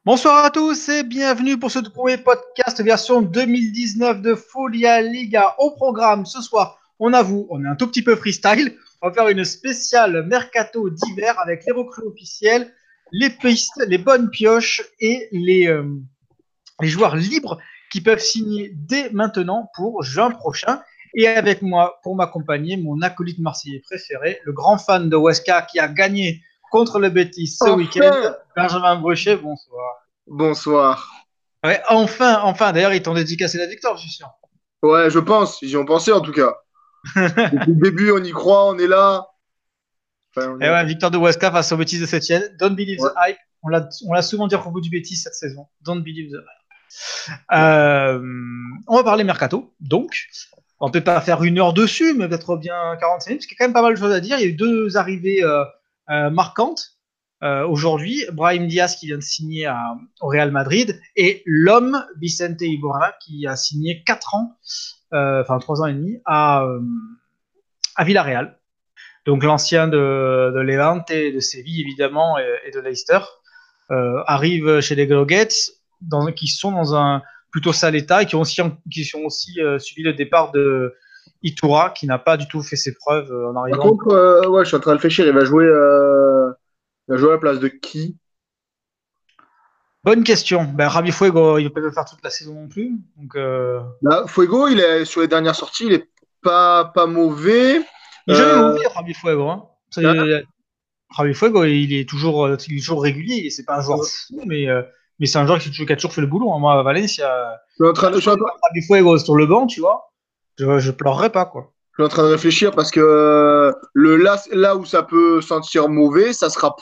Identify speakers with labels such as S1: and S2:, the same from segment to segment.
S1: Bonsoir à tous et bienvenue pour ce premier podcast version 2019 de Folia Liga. Au programme ce soir, on est un tout petit peu freestyle. On va faire une spéciale mercato d'hiver avec les recrues officielles, les pistes, les bonnes pioches et les joueurs libres qui peuvent signer dès maintenant pour juin prochain. Et avec moi, pour m'accompagner, mon acolyte marseillais préféré, le grand fan de Huesca qui a gagné contre le Betis ce week-end,
S2: Enfin,
S1: Benjamin Brochet. Bonsoir.
S2: bonsoir.
S1: Ouais, enfin. D'ailleurs, ils t'ont dédicacé la victoire, je suis sûr.
S2: Ouais, je pense, j'y ont pensé en tout cas. Depuis le début, on y croit, on est là. Enfin, on
S1: Et
S2: est...
S1: ouais, victoire de Huesca face au Betis de Sétienne. Don't believe the
S2: Ouais.
S1: hype. On l'a souvent dit à propos du Betis cette saison. Don't believe the hype. On va parler mercato. Donc, on peut pas faire une heure dessus, mais peut-être bien 45 minutes, parce qu'il y a quand même pas mal de choses à dire. Il y a eu deux arrivées marquantes aujourd'hui. Brahim Diaz qui vient de signer au Real Madrid et l'homme Vicente Iborra qui a signé 4 ans, enfin 3 ans et demi à Villarreal. Donc l'ancien de Levante, de Séville évidemment et de Leicester arrive chez les Groguets qui sont dans un plutôt sale état et qui ont aussi subi le départ de Itura qui n'a pas du tout fait ses preuves en
S2: Par
S1: arrivant.
S2: contre, ouais, je suis en train de réfléchir, il va jouer à la place de qui?
S1: Bonne question. Ben, Rabi Fuego, il ne peut pas faire toute la saison non plus. Donc,
S2: Là, Fuego, il est sur les dernières sorties, il est pas mauvais.
S1: il n'est jamais
S2: Euh,
S1: mauvais, Rabi Fuego. Hein.
S2: hein,
S1: Javi Fuego, il est toujours régulier. C'est pas un joueur fou, mais c'est un joueur qui a toujours fait le boulot. Hein. Moi, à Valencia,
S2: je suis en train,
S1: Javi Fuego sur le banc, tu vois, je pleurerais pas, quoi.
S2: je suis en train de réfléchir parce que là où ça peut sentir mauvais,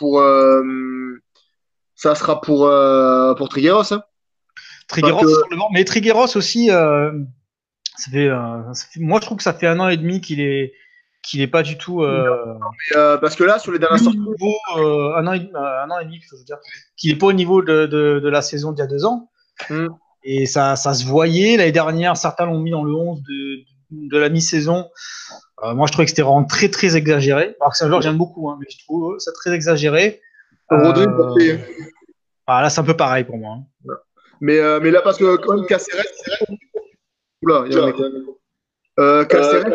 S2: ça sera pour Trigueros, hein. Parce
S1: Trigueros
S2: que
S1: sur le banc, mais Trigueros aussi, moi, je trouve que ça fait 1 an et demi qu'il est pas du tout
S2: parce que là, sur les dernières
S1: plus au
S2: sorties,
S1: niveau 1 an et demi, je veux dire, qu'il est pas au niveau de la saison d'il y a 2 ans.
S2: hmm,
S1: Et ça se voyait. L'année dernière, certains l'ont mis dans le 11 de la mi-saison. Moi, je trouvais que c'était vraiment très, très exagéré. Alors que c'est un joueur que j'aime beaucoup, hein, mais je trouve ça très exagéré.
S2: Rodri,
S1: Euh, Là, c'est un peu pareil pour moi. Hein.
S2: mais là, parce que quand même, Caceres, oula, il y a un écho. Caceres,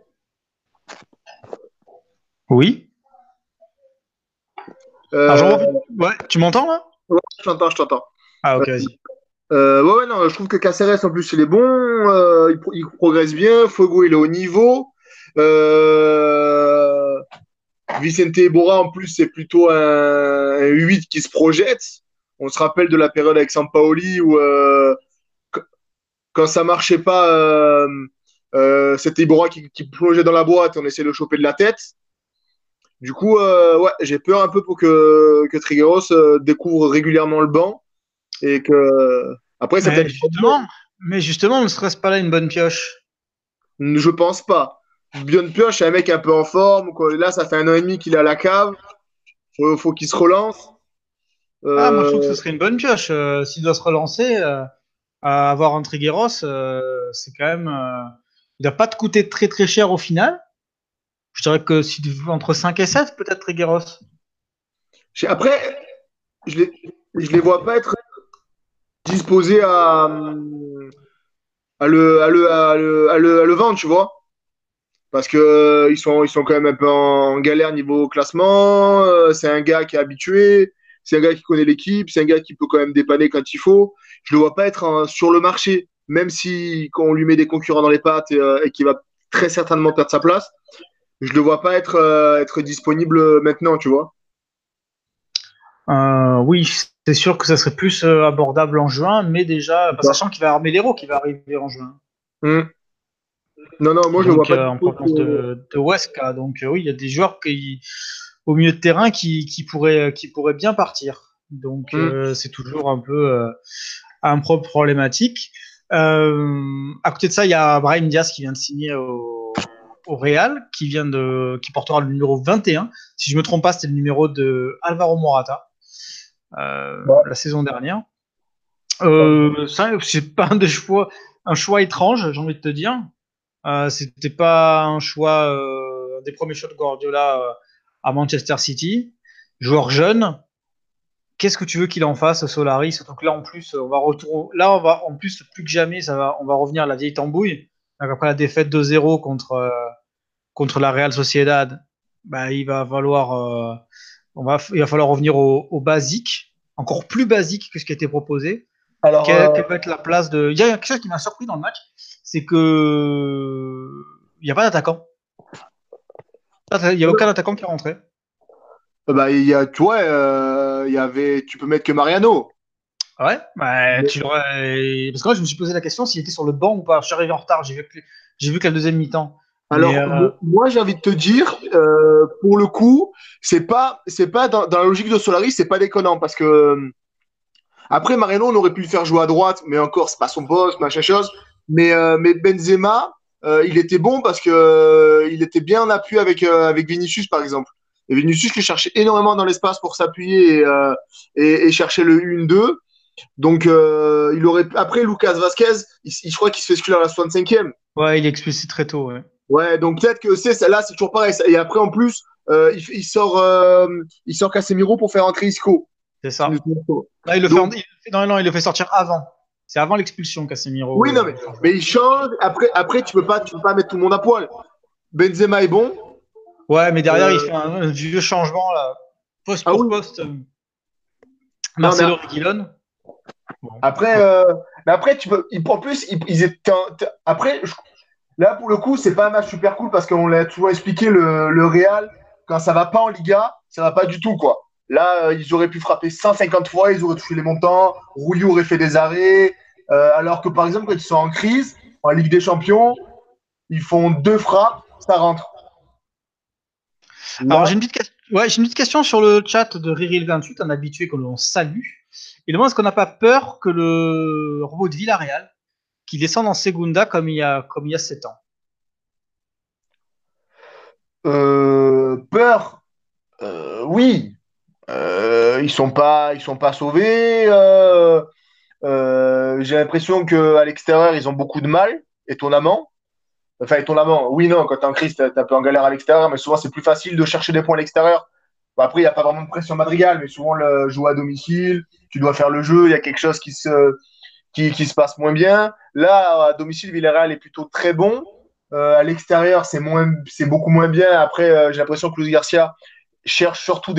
S1: Oui. Alors,
S2: euh,
S1: ouais, tu m'entends là?
S2: ouais, je t'entends.
S1: Ah,
S2: Euh,
S1: ok, vas-y.
S2: ouais, non, je trouve que Caceres, en plus, il est bon, il progresse bien, Fuego, il est au niveau. Euh, Vicente Ebora, en plus, c'est plutôt un 8 qui se projette. On se rappelle de la période avec Sampaoli où, quand ça marchait pas, c'était Ibora qui plongeait dans la boîte, on essayait de le choper de la tête. Du coup, ouais, j'ai peur un peu pour que Trigueros découvre régulièrement le banc et que après ça
S1: Mais
S2: peut-être
S1: justement, mais justement, on ne serait pas là une bonne pioche.
S2: je pense pas. Björn Pioche, c'est un mec un peu en forme, quoi. Là, ça fait 1 an et demi qu'il est à la cave. Faut qu'il se relance.
S1: Ah, moi, je trouve que ce
S2: Euh,
S1: serait une bonne pioche. S'il doit se relancer, à avoir un Trigueros, c'est quand même. Il n'a pas te coûter très très cher au final. Je dirais que si entre 5 et 7, peut-être Trigueros.
S2: après, je les vois pas être disposés à le vendre, tu vois. Parce que ils sont quand même un peu en galère niveau classement. C'est un gars qui est habitué, c'est un gars qui connaît l'équipe, c'est un gars qui peut quand même dépanner quand il faut. Je le vois pas être sur le marché, même si quand on lui met des concurrents dans les pattes et qu'il va très certainement perdre sa place, je le vois pas être disponible maintenant, tu vois.
S1: Oui, c'est sûr que ça serait plus abordable en juin, mais déjà, bah,
S2: Bah,
S1: sachant qu'il va y avoir Melero qui va arriver en juin.
S2: hum. Non, non, moi je le vois
S1: Donc,
S2: pas
S1: en
S2: dispo.
S1: provenance de Huesca. Donc, oui, il y a des joueurs au milieu de terrain qui pourraient bien partir. Donc,
S2: Hum.
S1: c'est toujours un peu un peu problématique. À côté de ça, il y a Brahim Diaz qui vient de signer au Real, qui portera le numéro 21. Si je me trompe pas, c'était le numéro de Alvaro Morata
S2: Ouais.
S1: la saison dernière. Ça, c'est pas un choix étrange, j'ai envie de te dire. C'était pas un choix, des premiers choix de Guardiola à Manchester City. Joueur jeune, qu'est-ce que tu veux qu'il en fasse, Solari? Surtout que là, en plus, en plus, plus que jamais, on va revenir à la vieille tambouille. Donc, après la défaite 2-0 contre la Real Sociedad, bah, il va falloir revenir au basique, encore plus basique que ce qui a été proposé.
S2: Alors,
S1: Quelle peut être la place de. Il y a quelque chose qui m'a surpris dans le match, c'est que il n'y a pas d'attaquant. Il n'y a aucun attaquant qui est rentré.
S2: bah, tu vois, tu peux mettre que Mariano.
S1: Ouais, bah, parce que moi je me suis posé la question s'il était sur le banc ou pas. Je suis arrivé en retard, j'ai vu que la deuxième mi-temps. Mais
S2: Alors, moi, j'ai envie de te dire, pour le coup, c'est pas dans la logique de Solari, c'est pas déconnant parce que après Mariano, on aurait pu le faire jouer à droite, mais encore, c'est pas son poste, machin chose. Mais Benzema, il était bon parce que il était bien en appui avec Vinicius, par exemple. Et Vinicius qui cherchait énormément dans l'espace pour s'appuyer et chercher le 1-2. Donc, il aurait. Après, Lucas Vasquez, je crois qu'il se fait exclure à la 65e.
S1: ouais, il est expulsé très tôt. Ouais.
S2: Ouais, donc peut-être que là, c'est toujours pareil. Et après, en plus, il sort Casemiro pour faire entrer Isco.
S1: C'est ça. Là,
S2: Donc,
S1: non, il le fait sortir avant. C'est avant l'expulsion,
S2: oui,
S1: Casemiro.
S2: non, mais il change. Après, tu peux pas mettre tout le monde à poil. Benzema est bon.
S1: Ouais, mais derrière, il
S2: Euh,
S1: fait un vieux changement là. Poste
S2: ah
S1: pour
S2: oui.
S1: poste.
S2: Non, mais
S1: Marcelo Reguilón. Bon.
S2: après, mais après, en plus, ils étaient. Après, là, pour le coup, c'est pas un match super cool parce qu'on l'a toujours expliqué, le Real, quand ça va pas en Liga, ça va pas du tout, quoi. Là, ils auraient pu frapper 150 fois, ils auraient touché les montants, Rouillou aurait fait des arrêts, alors que par exemple, quand ils sont en crise, en Ligue des Champions, ils font 2 frappes, ça rentre.
S1: Alors,
S2: Là,
S1: j'ai une petite question sur le chat de Riril28, un habitué que l'on salue. Il demande est-ce qu'on n'a pas peur que le robot de Villarreal, qui descende en Segunda comme il y a 7 ans.
S2: peur, oui. Ils sont pas sauvés. J'ai l'impression qu'à l'extérieur, ils ont beaucoup de mal, étonnamment. Enfin, étonnamment, oui, non, quand t'es en crise, t'es un peu en galère à l'extérieur, mais souvent, c'est plus facile de chercher des points à l'extérieur. Bon, après, il n'y a pas vraiment de pression Madrigal, mais souvent, le jouer à domicile, tu dois faire le jeu, il y a quelque chose qui se passe moins bien. Là, à domicile, Villarreal est plutôt très bon. À l'extérieur, c'est beaucoup moins bien. Après, j'ai l'impression que Luis Garcia cherche surtout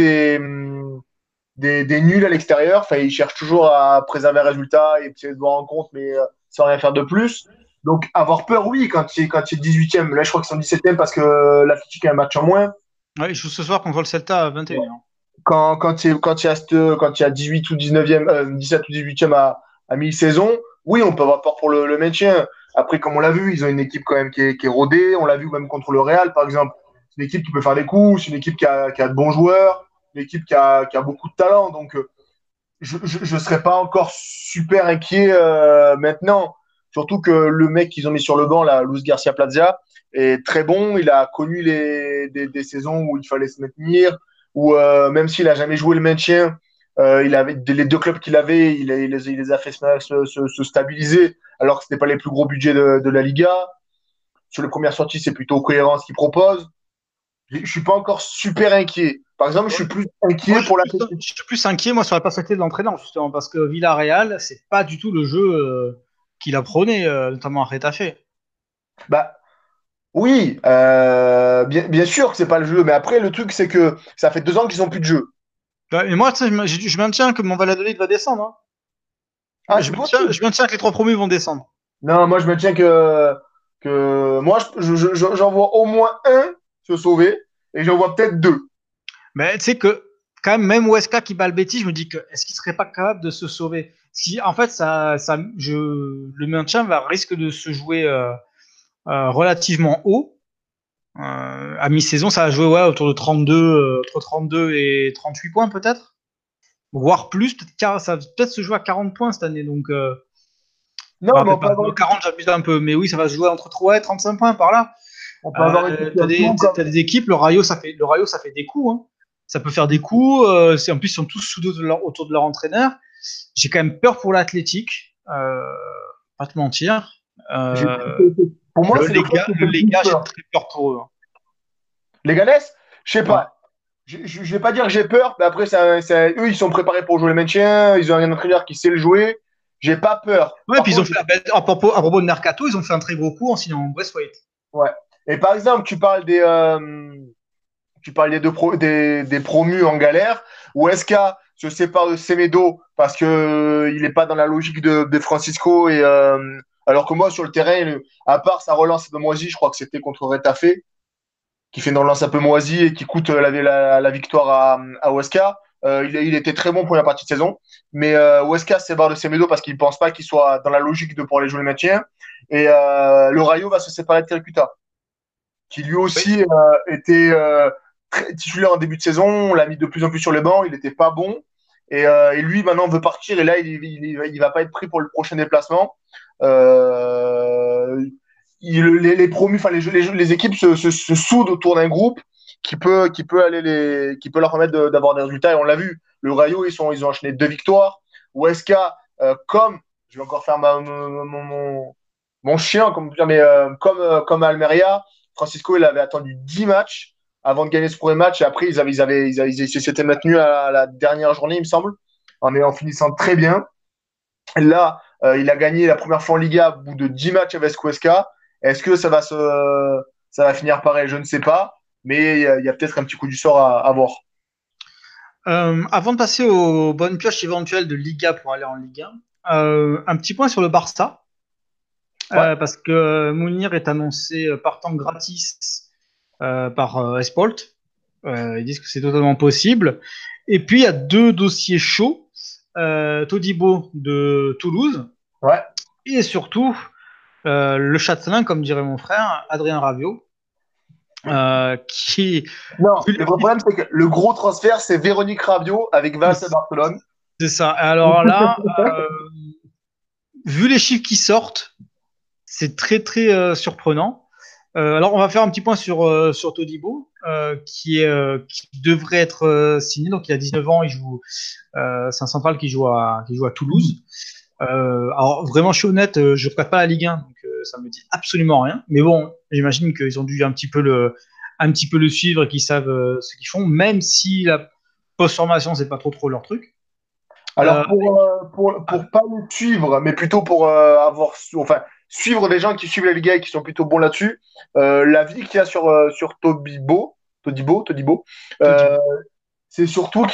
S2: des nuls à l'extérieur. Enfin, il cherche toujours à préserver un résultat et essayer de voir en compte, mais sans rien faire de plus. Donc, avoir peur, oui, quand il est 18e. Là, je crois qu'ils sont 17e parce que l'Atlético a un match en moins.
S1: Ouais, il joue ce soir contre le Celta à 21h.
S2: Quand il y a 18 ou 19e, 17 ou 18e à mi-saison, oui, on peut avoir peur pour le maintien. Après, comme on l'a vu, ils ont une équipe quand même qui est rodée. On l'a vu même contre le Real, par exemple. C'est une équipe qui peut faire des coups, c'est une équipe qui a de bons joueurs, une équipe qui a beaucoup de talent. Donc, je ne serais pas encore super inquiet maintenant. Surtout que le mec qu'ils ont mis sur le banc, là, Luis Garcia Plaza, est très bon. Il a connu des saisons où il fallait se maintenir, où même s'il n'a jamais joué le maintien, il avait les 2 clubs qu'il avait, il les a fait se stabiliser, alors que ce n'était pas les plus gros budgets de la Liga. Sur les premières sorties, c'est plutôt cohérent ce qu'il propose. Je ne suis pas encore super inquiet. Par exemple, je suis plus
S1: Moi,
S2: inquiet pour la
S1: je suis plus inquiet moi sur la personnalité de l'entraîneur justement parce que Villarreal, c'est pas du tout le jeu qu'il apprenait, notamment à Retafe.
S2: bah, oui, bien sûr que c'est pas le jeu, mais après le truc c'est que ça fait 2 ans qu'ils ont plus de jeu.
S1: Ouais, et moi, tu sais, je maintiens que mon Valladolid va descendre. Hein.
S2: Ah, c'est possible.
S1: Je maintiens que les trois promus vont descendre.
S2: Non, moi je me tiens que moi j'en vois au moins un se sauver et j'en vois peut-être 2.
S1: Mais tu sais que quand même Weska qui bat le Betis, je me dis que est-ce qu'il serait pas capable de se sauver? Si en fait le maintien risque de se jouer relativement haut. À mi-saison, ça va jouer ouais, autour de 32, entre 32 et 38 points peut-être, voire plus. Ça va peut-être se jouer à 40 points cette année. Donc,
S2: Non,
S1: enfin,
S2: mais on
S1: peut-être
S2: peut
S1: pas.
S2: avoir
S1: Non,
S2: une,
S1: 40, j'abuse un peu, mais oui, ça va se jouer entre 3 et 35 points par là.
S2: on peut avoir une situation
S1: T'as
S2: comme.
S1: des équipes, le Rayo, ça fait des coups. Hein. Ça peut faire des coups. En plus, ils sont tous sous dos autour de leur entraîneur. J'ai quand même peur pour l'Athletic. Pas te mentir.
S2: j'ai-
S1: Euh,
S2: Pour moi, c'est le club qui me fait
S1: Le
S2: le plus
S1: Lega, j'ai
S2: peur.
S1: très peur pour eux. Hein.
S2: Les Ganes, je sais
S1: Ouais.
S2: pas. Je vais pas dire que j'ai peur, mais après, eux, ils sont préparés pour jouer le maintien. Ils ont un entraîneur qui sait le jouer. J'ai pas peur.
S1: Ouais,
S2: Par
S1: puis ils ont
S2: contre,
S1: fait, à propos de Mercato, ils ont fait un très gros coup en signant Braithwaite.
S2: ouais. Et par exemple, tu parles des des promus en galère. Ou Esca se sépare de Semedo parce que il n'est pas dans la logique de Francisco. Alors que moi, sur le terrain, à part sa relance de moisi, je crois que c'était contre Retafe, qui fait une relance un peu moisie et qui coûte la victoire à Huesca. Il était très bon pour la partie de saison. Mais Huesca se sépare de Semedo parce qu'il ne pense pas qu'il soit dans la logique de pour aller jouer le maintien. Et le Rayo va se séparer de Calcutta, qui lui
S1: Oui.
S2: aussi était très titulaire en début de saison. On l'a mis de plus en plus sur le banc. Il n'était pas bon. Et lui, maintenant, veut partir. Et là, il va pas être pris pour le prochain déplacement. Euh, les promus, enfin les équipes se soudent autour d'un groupe qui peut leur permettre d'avoir des résultats. Et on l'a vu. Le Rayo, ils ont enchaîné 2 victoires. Huesca, comme je vais encore faire mon chien, comme, mais comme Almeria, Francisco, il avait attendu 10 matchs avant de gagner ce premier match. Et après, ils s'étaient maintenus à la dernière journée, il me semble, en finissant très bien. Là, il a gagné la première fois en Liga au bout de 10 matchs avec Huesca. Est-ce que ça va finir pareil? Je ne sais pas. Mais il y a peut-être un petit coup du sort à voir.
S1: Avant de passer aux bonnes pioches éventuelles de Liga pour aller en Ligue 1, un petit point sur le Barça.
S2: Ouais,
S1: Parce que Mounir est annoncé partant gratis par Esport. Ils disent que c'est totalement possible. Et puis, il y a deux dossiers chauds. Todibo de Toulouse
S2: ouais.
S1: et surtout le châtelain, comme dirait mon frère, Adrien Rabiot, qui,
S2: Non,
S1: vu les
S2: le vrai
S1: chiffres,
S2: problème, c'est que le gros transfert, c'est Véronique Rabiot avec Valls à Barcelone.
S1: c'est ça. Alors là, vu les chiffres qui sortent, c'est très très surprenant. Alors on va faire un petit point sur Todibo, qui devrait être signé. Donc il a 19 ans, il joue. C'est un central qui joue à Toulouse. Alors vraiment, je suis honnête, je ne regarde pas la Ligue 1, donc ça me dit absolument rien. Mais bon, j'imagine qu'ils ont dû un petit peu le suivre et qu'ils savent ce qu'ils font, même si la post-formation c'est pas trop leur truc. Euh,
S2: Alors, pour pas le suivre, mais plutôt pour enfin, suivre des gens qui suivent la Liga et qui sont plutôt bons là-dessus, l'avis qu'il y a sur Todibo, euh,
S1: Todibo.
S2: c'est surtout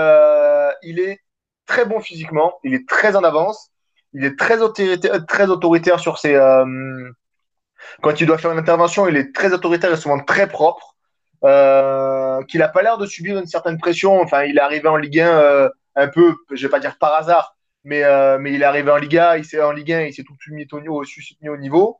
S2: il est très bon physiquement, il est très en avance, il est très autoritaire sur quand il doit faire une intervention, il est très autoritaire et souvent très propre. Qu'il a pas l'air de subir une certaine pression. Enfin, il est arrivé en Ligue 1 un peu, je vais pas dire par hasard, mais il est arrivé en Liga, en Ligue 1, il s'est tout de suite mis au niveau.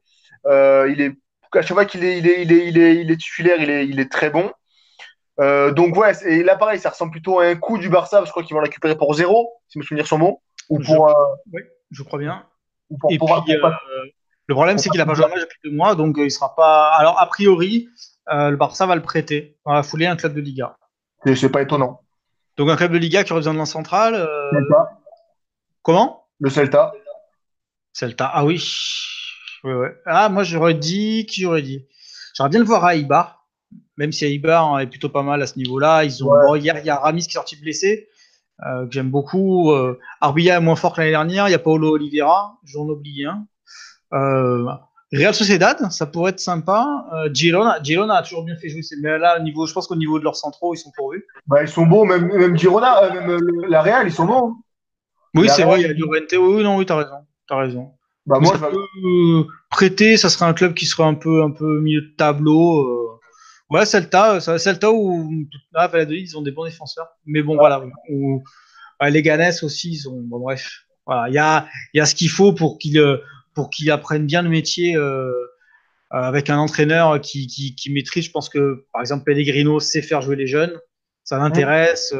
S2: À chaque fois qu'il est titulaire, il est très bon. Donc ouais, et là pareil, ça ressemble plutôt à un coup du Barça, parce que je crois qu'ils vont le récupérer pour 0, si mes souvenirs sont bons, ou
S1: Je,
S2: pour,
S1: oui, je crois bien.
S2: ou
S1: Et puis, le problème, c'est qu'il n'a pas joué un match depuis 2 mois, donc il sera pas. Alors, a priori, le Barça va le prêter dans la foulée à un club de Liga.
S2: c'est pas étonnant.
S1: Donc, un club de Liga qui aurait besoin de l'an central.
S2: Celta,
S1: Comment?
S2: le Celta.
S1: Celta. Ah oui. Ouais, ouais. Ah, moi, j'aurais dit. Qui j'aurais dit? J'aurais bien le voir à Eibar, même si Eibar est plutôt pas mal à ce niveau-là. Bon,
S2: Ouais.
S1: hier, il y a Ramis qui est sorti blessé, que j'aime beaucoup. Arbilla est moins fort que l'année dernière. Il y a Paulo Oliveira, j'en oublie un. Euh, Real Sociedad, ça pourrait être sympa. Girona a toujours bien fait jouer. Mais là, je pense qu'au niveau de leurs centraux, ils sont pourvus.
S2: Bah, ils sont bons, même Girona, même la Real, ils sont bons.
S1: Oui,
S2: La
S1: c'est
S2: Real,
S1: vrai, il y a Llorente. Oui, oui, non, oui, t'as raison. T'as raison.
S2: bah
S1: Mais
S2: moi,
S1: ça peut prêter, ça serait un club qui serait un peu milieu de tableau. Ouais, Celta ou Valladolid, ils ont des bons défenseurs. Mais bon, voilà. Ouais, les Ganes aussi, ils ont. Bon, bref. Voilà, il y a ce qu'il faut pour qu'ils apprennent bien le métier. Avec un entraîneur qui maîtrise. Je pense que, par exemple, Pellegrino sait faire jouer les jeunes. Ça l'intéresse.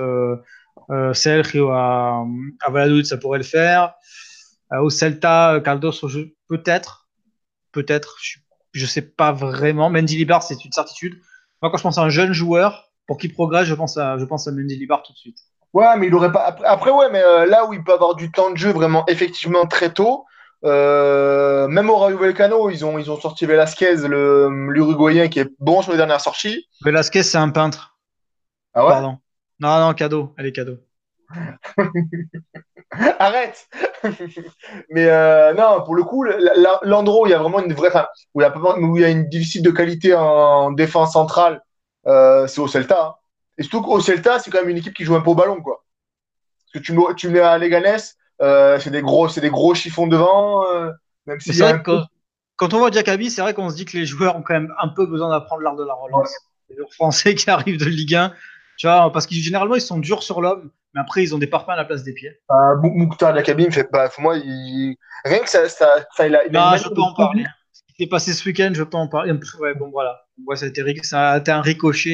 S1: Sergio à Valladolid, ça pourrait le faire. Au Celta, Caldos, peut-être. Peut-être. Je sais pas vraiment. Mendilibar, c'est une certitude. Moi, quand je pense à un jeune joueur, pour qu'il progresse, je pense à Mendilibar tout de suite.
S2: ouais, mais il aurait pas. Après, ouais, mais là où il peut avoir du temps de jeu vraiment effectivement très tôt, même au Rayo Vallecano, ils ont sorti Velasquez, l'Uruguayen, qui est bon sur les dernières sorties.
S1: Velasquez, c'est un peintre.
S2: Ah ouais?
S1: Pardon. Non, non, cadeau. Elle est cadeau.
S2: Arrête! Mais non, pour le coup, l'endroit où il y a vraiment une vraie, enfin, où il y a une déficit de qualité en défense centrale, c'est au Celta, hein. Et surtout qu'au Celta, c'est quand même une équipe qui joue un peu au ballon, quoi. Parce que tu mets à Leganés, c'est des gros chiffons devant, même
S1: Mais
S2: s'il y
S1: c'est
S2: a
S1: vrai
S2: un
S1: que
S2: peu.
S1: quand on voit Diakabi, c'est vrai qu'on se dit que les joueurs ont quand même un peu besoin d'apprendre l'art de la
S2: Ouais.
S1: relance. Les joueurs français qui arrivent de Ligue 1, tu vois, parce que généralement ils sont durs sur l'homme, mais après ils ont des parpaings à la place des pieds.
S2: Mouktar de la cabine fait, bah, pour moi, rien que il a une
S1: Non,
S2: manière
S1: je peux
S2: de
S1: en parler.
S2: courir.
S1: Ce qui s'est passé ce week-end, je peux en parler. Ouais, bon, voilà. Ouais, ça a été un ricochet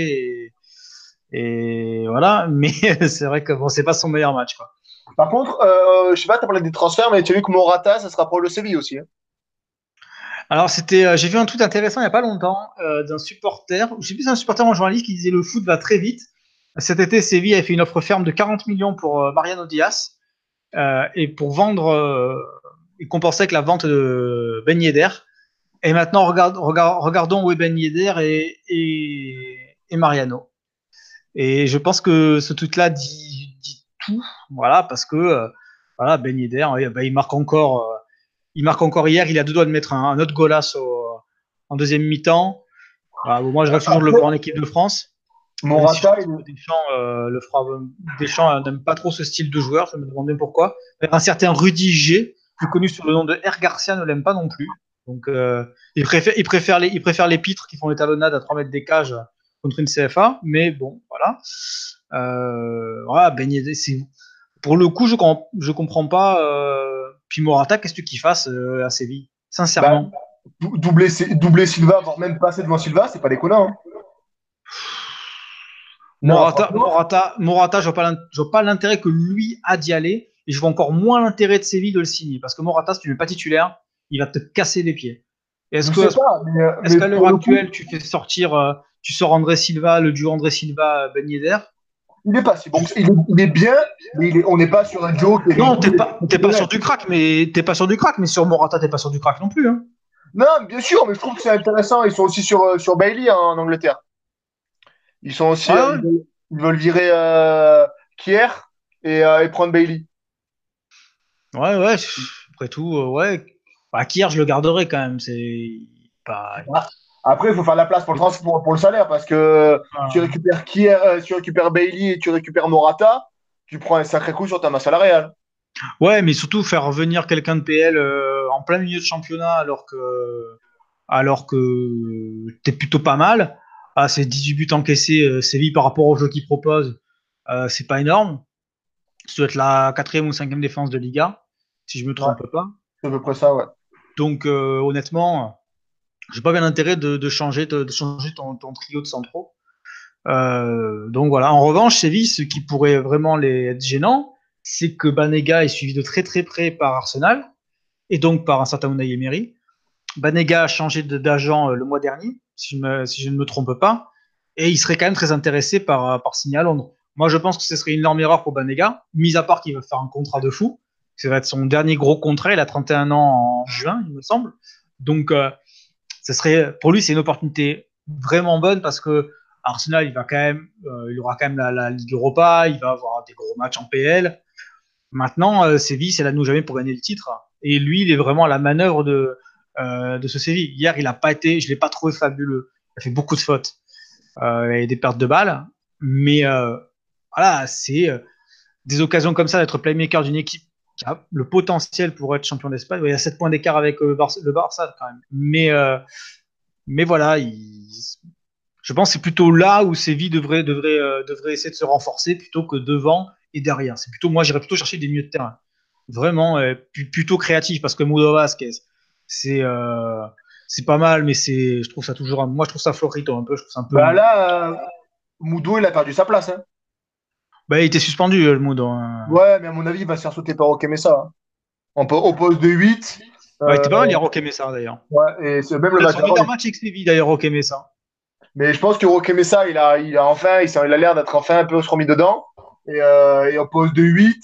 S1: et voilà. Mais c'est vrai que bon, c'est pas son meilleur match, quoi.
S2: Par contre, je sais pas, t'as parlé des transferts, mais tu as vu que Morata, ça sera pour le Séville aussi, hein.
S1: Alors j'ai vu un tweet intéressant il y a pas longtemps d'un supporter, je sais plus, c'est un supporter ou un journaliste qui disait le foot va très vite. Cet été, Séville a fait une offre ferme de 40 millions pour Mariano Diaz et pour vendre et compenser avec la vente de Ben Yedder. Et maintenant, regardons où est Ben Yedder et Mariano. Et je pense que ce truc-là dit tout, voilà, parce que voilà, Ben Yedder, bah, il marque encore hier, il a deux doigts de mettre un autre golasse en deuxième mi-temps. Voilà, bon, moi, je rêve toujours de le voir en équipe de France, même si je
S2: Morata,
S1: pense que Deschamps n'aime pas trop ce style de joueur, je me demandais pourquoi. Un certain Rudy G, plus connu sous le nom de R. Garcia, ne l'aime pas non plus. Donc, il préfère les pitres qui font les talonnades à 3 mètres des cages contre une CFA, mais bon, voilà. Voilà, Ben Yedder, pour le coup, je comprends pas. Puis Morata, qu'est-ce que tu fasses à Séville?
S2: bah,
S1: Sincèrement.
S2: doubler Silva, voire même passer devant Silva, c'est pas déconnant, hein. Non, franchement.
S1: Morata, je vois pas l'intérêt que lui a d'y aller. Et je vois encore moins l'intérêt de Séville de le signer. Parce que Morata, si tu n'es pas titulaire, il va te casser les pieds.
S2: Je sais pas,
S1: Est-ce
S2: mais
S1: qu'à l'heure
S2: pour le coup,
S1: actuelle, tu sors André Silva, le duo André Silva, Ben Yedder?
S2: il est pas si bon. Il est bien, mais on n'est pas sur un Joe qui est non
S1: Non,
S2: plus
S1: t'es pas
S2: exceptionnel.
S1: sur du crack, mais t'es pas sur du crack, mais sur Morata, t'es pas sur du crack non plus, hein.
S2: Non, bien sûr, mais je trouve que c'est intéressant. Ils sont aussi sur Bailey, hein, en Angleterre. Ils sont aussi,
S1: Ouais, ouais.
S2: ils veulent virer Kier et prendre Bailey.
S1: Ouais, ouais. Après tout, ouais. Bah, Kier, je le garderai quand même. C'est pas.
S2: Ah. Après, il faut faire la place pour le transport, pour le salaire, parce que tu
S1: Voilà.
S2: récupères Kier, tu récupères Bailey et tu récupères Morata, tu prends un sacré coup sur ta masse salariale.
S1: Ouais, mais surtout faire revenir quelqu'un de PL en plein milieu de championnat alors que t'es plutôt pas mal. Ah, c'est 18 buts encaissés, Séville par rapport au jeu qu'il propose, c'est pas énorme. Ça doit être la quatrième ou cinquième défense de Liga, si je me
S2: Ouais,
S1: trompe pas.
S2: c'est à peu près ça, ouais.
S1: Donc honnêtement, j'ai pas bien l'intérêt de changer ton trio de centraux. Donc voilà. En revanche, Séville, ce qui pourrait vraiment être gênant, c'est que Banega est suivi de très très près par Arsenal et donc par un certain Unai Emery. Banega a changé d'agent le mois dernier, si je ne me trompe pas, et il serait quand même très intéressé par signer à Londres. Moi, je pense que ce serait une énorme erreur pour Banega, mis à part qu'il va faire un contrat de fou. Ça va être son dernier gros contrat. Il a 31 ans en juin, il me semble. Donc, pour lui, c'est une opportunité vraiment bonne parce que Arsenal, il aura quand même la Ligue Europa, il va avoir des gros matchs en PL. Maintenant, Séville, c'est là nous jamais pour gagner le titre. Et lui, il est vraiment à la manœuvre de ce Séville. Hier, il a pas été, je l'ai pas trouvé fabuleux. Il a fait beaucoup de fautes et des pertes de balles. Mais voilà, c'est des occasions comme ça d'être playmaker d'une équipe qui a le potentiel pour être champion d'Espagne. Il y a 7 points d'écart avec le Barça quand même. Mais voilà, je pense que c'est plutôt là où Séville devrait essayer de se renforcer plutôt que devant et derrière. C'est plutôt, moi, j'irais plutôt chercher des milieux de terrain. Vraiment, plutôt créatif parce que Mudo Vasquez, c'est euh, c'est pas mal, mais je trouve ça toujours, moi, je trouve ça florito un peu, je trouve ça un peu
S2: Bah
S1: mou.
S2: là, Mudo, il a perdu sa place, hein.
S1: Bah, il était suspendu, le Mudo, hein.
S2: Ouais, mais à mon avis, il va se faire sauter par Okemesa, hein. Au poste de 8.
S1: Ouais, il
S2: euh,
S1: était pas mal, il y a Roque Messa d'ailleurs.
S2: ouais, et c'est même le
S1: Peut-être
S2: match
S1: son
S2: d'avant.
S1: meilleur match avec Séville d'ailleurs, Roque Messa.
S2: Mais je pense que Okemesa, il a l'air d'être enfin un peu se remis dedans. Et au poste de 8,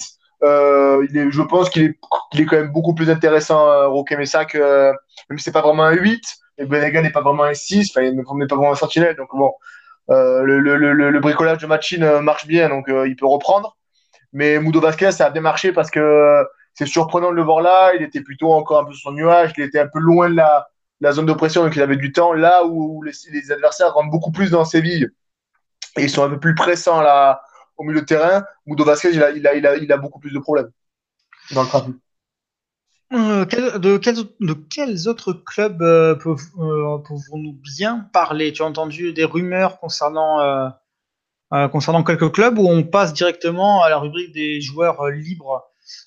S2: je pense qu'il est quand même beaucoup plus intéressant, Okemesa, même si c'est pas vraiment un 8. Et Benega n'est pas vraiment un 6, enfin, il n'est pas vraiment un sentinelle. Donc bon, Le bricolage de machine marche bien, donc il peut reprendre. Mais Mudo Vasquez, ça a bien marché parce que c'est surprenant de le voir là. Il était plutôt encore un peu sur son nuage. Il était un peu loin de la zone de pression, donc il avait du temps. Là où les adversaires rentrent beaucoup plus dans Séville et ils sont un peu plus pressants là, au milieu de terrain, Mudo Vasquez, il a beaucoup plus de problèmes dans le trafic.
S1: De quels autres clubs pouvons-nous bien parler? Tu as entendu des rumeurs concernant quelques clubs où on passe directement à la rubrique des joueurs libres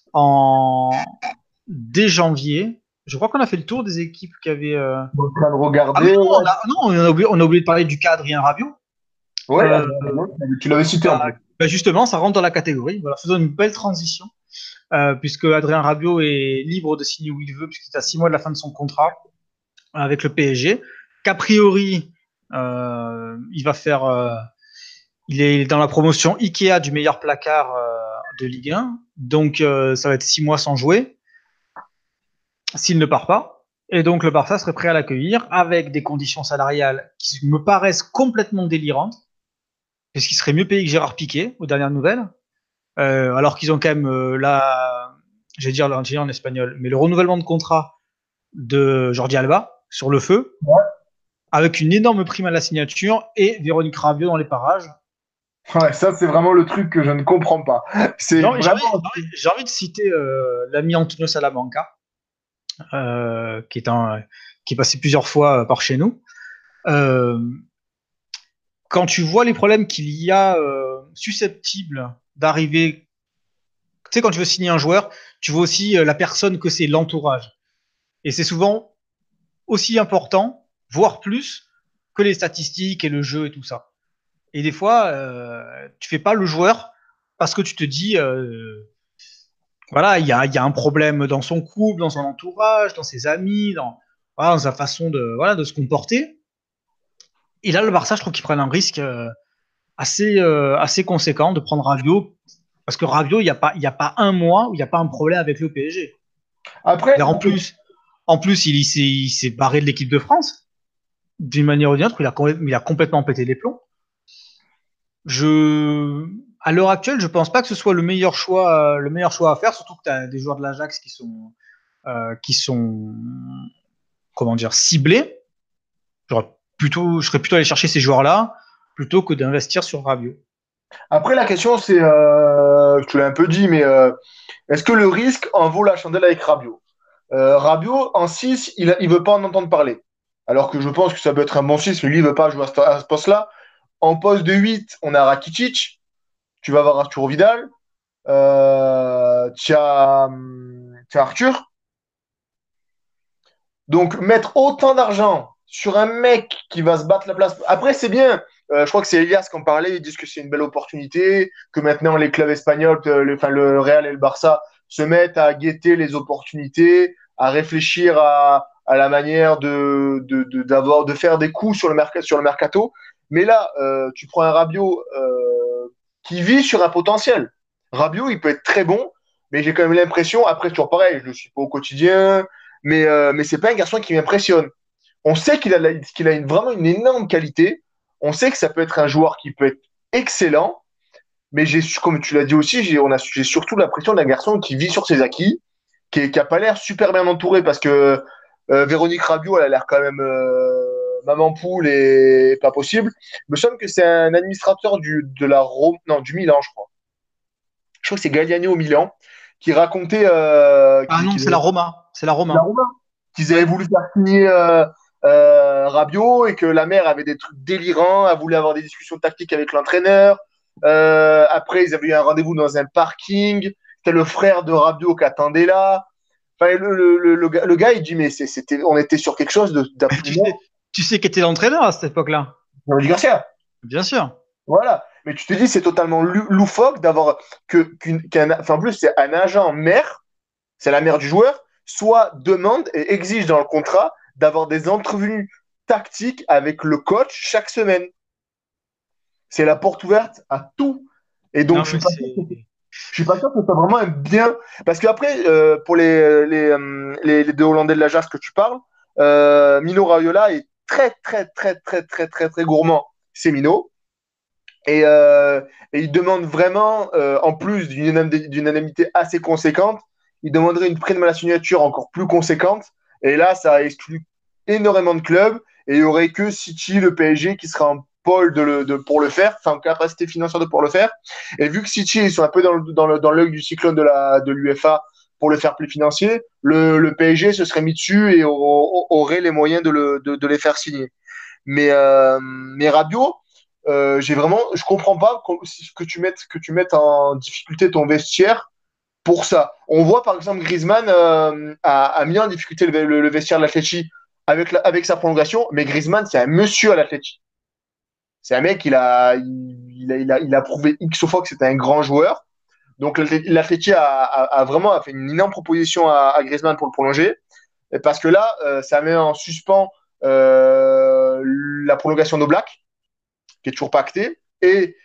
S1: dès janvier. Je crois qu'on a fait le tour des équipes qui avaient.
S2: On est en train de
S1: Ah oui,
S2: regarder.
S1: non,
S2: Ouais,
S1: on a oublié de parler du cas Adrien Rabiot.
S2: ouais,
S1: Euh,
S2: tu l'avais cité en
S1: bah,
S2: plus.
S1: Justement, ça rentre dans la catégorie. Voilà, faisons une belle transition, puisque Adrien Rabiot est libre de signer où il veut, puisqu'il est à 6 mois de la fin de son contrat avec le PSG. Qu'a priori, il va faire. Il est dans la promotion Ikea du meilleur placard de Ligue 1. Donc, ça va être 6 mois sans jouer s'il ne part pas. Et donc, le Barça serait prêt à l'accueillir avec des conditions salariales qui me paraissent complètement délirantes, parce qu'il serait mieux payé que Gérard Piqué, aux dernières nouvelles. Alors qu'ils ont quand même j'allais dire en espagnol, mais le renouvellement de contrat de Jordi Alba sur le feu, avec une énorme prime à la signature et Véronique Rabiot dans les parages.
S2: Ouais, ça, c'est vraiment le truc que je ne comprends pas. C'est
S1: J'ai envie, j'ai envie-
S2: vraiment.
S1: j'ai envie de citer l'ami Antonio Salamanca, qui est passé plusieurs fois par chez nous. Euh, Quand tu vois les problèmes qu'il y a susceptibles d'arriver, tu sais, quand tu veux signer un joueur, tu vois aussi la personne que c'est, l'entourage. Et c'est souvent aussi important, voire plus, que les statistiques et le jeu et tout ça. Et des fois, tu fais pas le joueur parce que tu te dis, voilà, il y a un problème dans son couple, dans son entourage, dans ses amis, voilà, dans sa façon de se comporter. Et là, le Barça, je trouve qu'ils prennent un risque assez conséquent de prendre Rabiot, parce que Rabiot, il y a pas un mois où il n'y a pas un problème avec le PSG.
S2: Après,
S1: Et en plus, il s'est barré de l'équipe de France d'une manière ou d'une autre. Il a complètement pété les plombs. À l'heure actuelle, je pense pas que ce soit le meilleur choix à faire, surtout que tu as des joueurs de l'Ajax qui sont, comment dire, ciblés. Je serais plutôt allé chercher ces joueurs-là plutôt que d'investir sur Rabiot.
S2: après, la question, c'est, je te l'ai un peu dit, mais est-ce que le risque en vaut la chandelle avec Rabiot? Rabiot, en 6, il veut pas en entendre parler. Alors que je pense que ça peut être un bon 6, mais lui, il veut pas jouer à ce poste-là. En poste de 8, on a Rakitic. Tu vas avoir Arturo Vidal. Tu as Arthur. Donc, mettre autant d'argent sur un mec qui va se battre la place. Après, c'est bien. Je crois que c'est Elias qui en parlait. Ils disent que c'est une belle opportunité, que maintenant les clubs espagnols, le Real et le Barça, se mettent à guetter les opportunités, à réfléchir à la manière de faire des coups sur le mercato. Mais là, tu prends un Rabiot qui vit sur un potentiel. Rabiot, il peut être très bon, mais j'ai quand même l'impression, après, toujours pareil, je ne le suis pas au quotidien, mais c'est pas un garçon qui m'impressionne. On sait qu'il a vraiment une énorme qualité. On sait que ça peut être un joueur qui peut être excellent. Mais comme tu l'as dit aussi, j'ai surtout l'impression d'un garçon qui vit sur ses acquis, qui a pas l'air super bien entouré parce que Véronique Rabiot, elle a l'air quand même maman poule et pas possible. Il me semble que c'est un administrateur du Milan, je crois. Je crois que c'est Galliani au Milan qui racontait
S1: Ah non, c'est la Roma. C'est la
S2: la
S1: Roma.
S2: Roma, qu'ils avaient
S1: Ouais.
S2: voulu faire signer Rabiot et que la mère avait des trucs délirants, elle voulait avoir des discussions tactiques avec l'entraîneur. Après, ils avaient eu un rendez-vous dans un parking. C'était le frère de Rabiot qui attendait là. Enfin, le gars, il dit, mais on était sur quelque chose
S1: Tu
S2: d'absolument.
S1: sais, tu sais qui était l'entraîneur à cette époque-là?
S2: Rudy Garcia.
S1: Bien sûr.
S2: Voilà. Mais tu te dis, c'est totalement loufoque d'avoir enfin, en plus, c'est un agent mère, c'est la mère du joueur, soit demande et exige dans le contrat d'avoir des entrevues tactiques avec le coach chaque semaine. C'est la porte ouverte à tout. Et donc,
S1: Non, mais c'est.
S2: je suis pas sûr que ce soit vraiment un bien. Parce qu'après, pour les deux Hollandais de l'Ajax que tu parles, Mino Raiola est très, très, très, très, très, très, très gourmand. Semino. Et, et il demande vraiment, en plus d'une unanimité assez conséquente, il demanderait une prime à la signature encore plus conséquente. Et là, ça exclut énormément de clubs. Et il n'y aurait que City, le PSG qui sera en pôle pour le faire, enfin, en capacité financière de pour le faire. Et vu que City, ils sont un peu dans l'œil du cyclone de l'UEFA pour le fair play financier, le PSG se serait mis dessus et aurait les moyens de les faire signer. Mais Rabiot, je comprends pas que tu mettes en difficulté ton vestiaire pour ça. On voit par exemple Griezmann a mis en difficulté le vestiaire de l'Atleti avec sa prolongation, mais Griezmann, c'est un monsieur à l'Atleti. C'est un mec, il a prouvé X fois que c'était un grand joueur. Donc l'Atleti a vraiment fait une énorme proposition à Griezmann pour le prolonger. Parce que là, ça met en suspens la prolongation d'Oblak, qui est toujours pas actée, et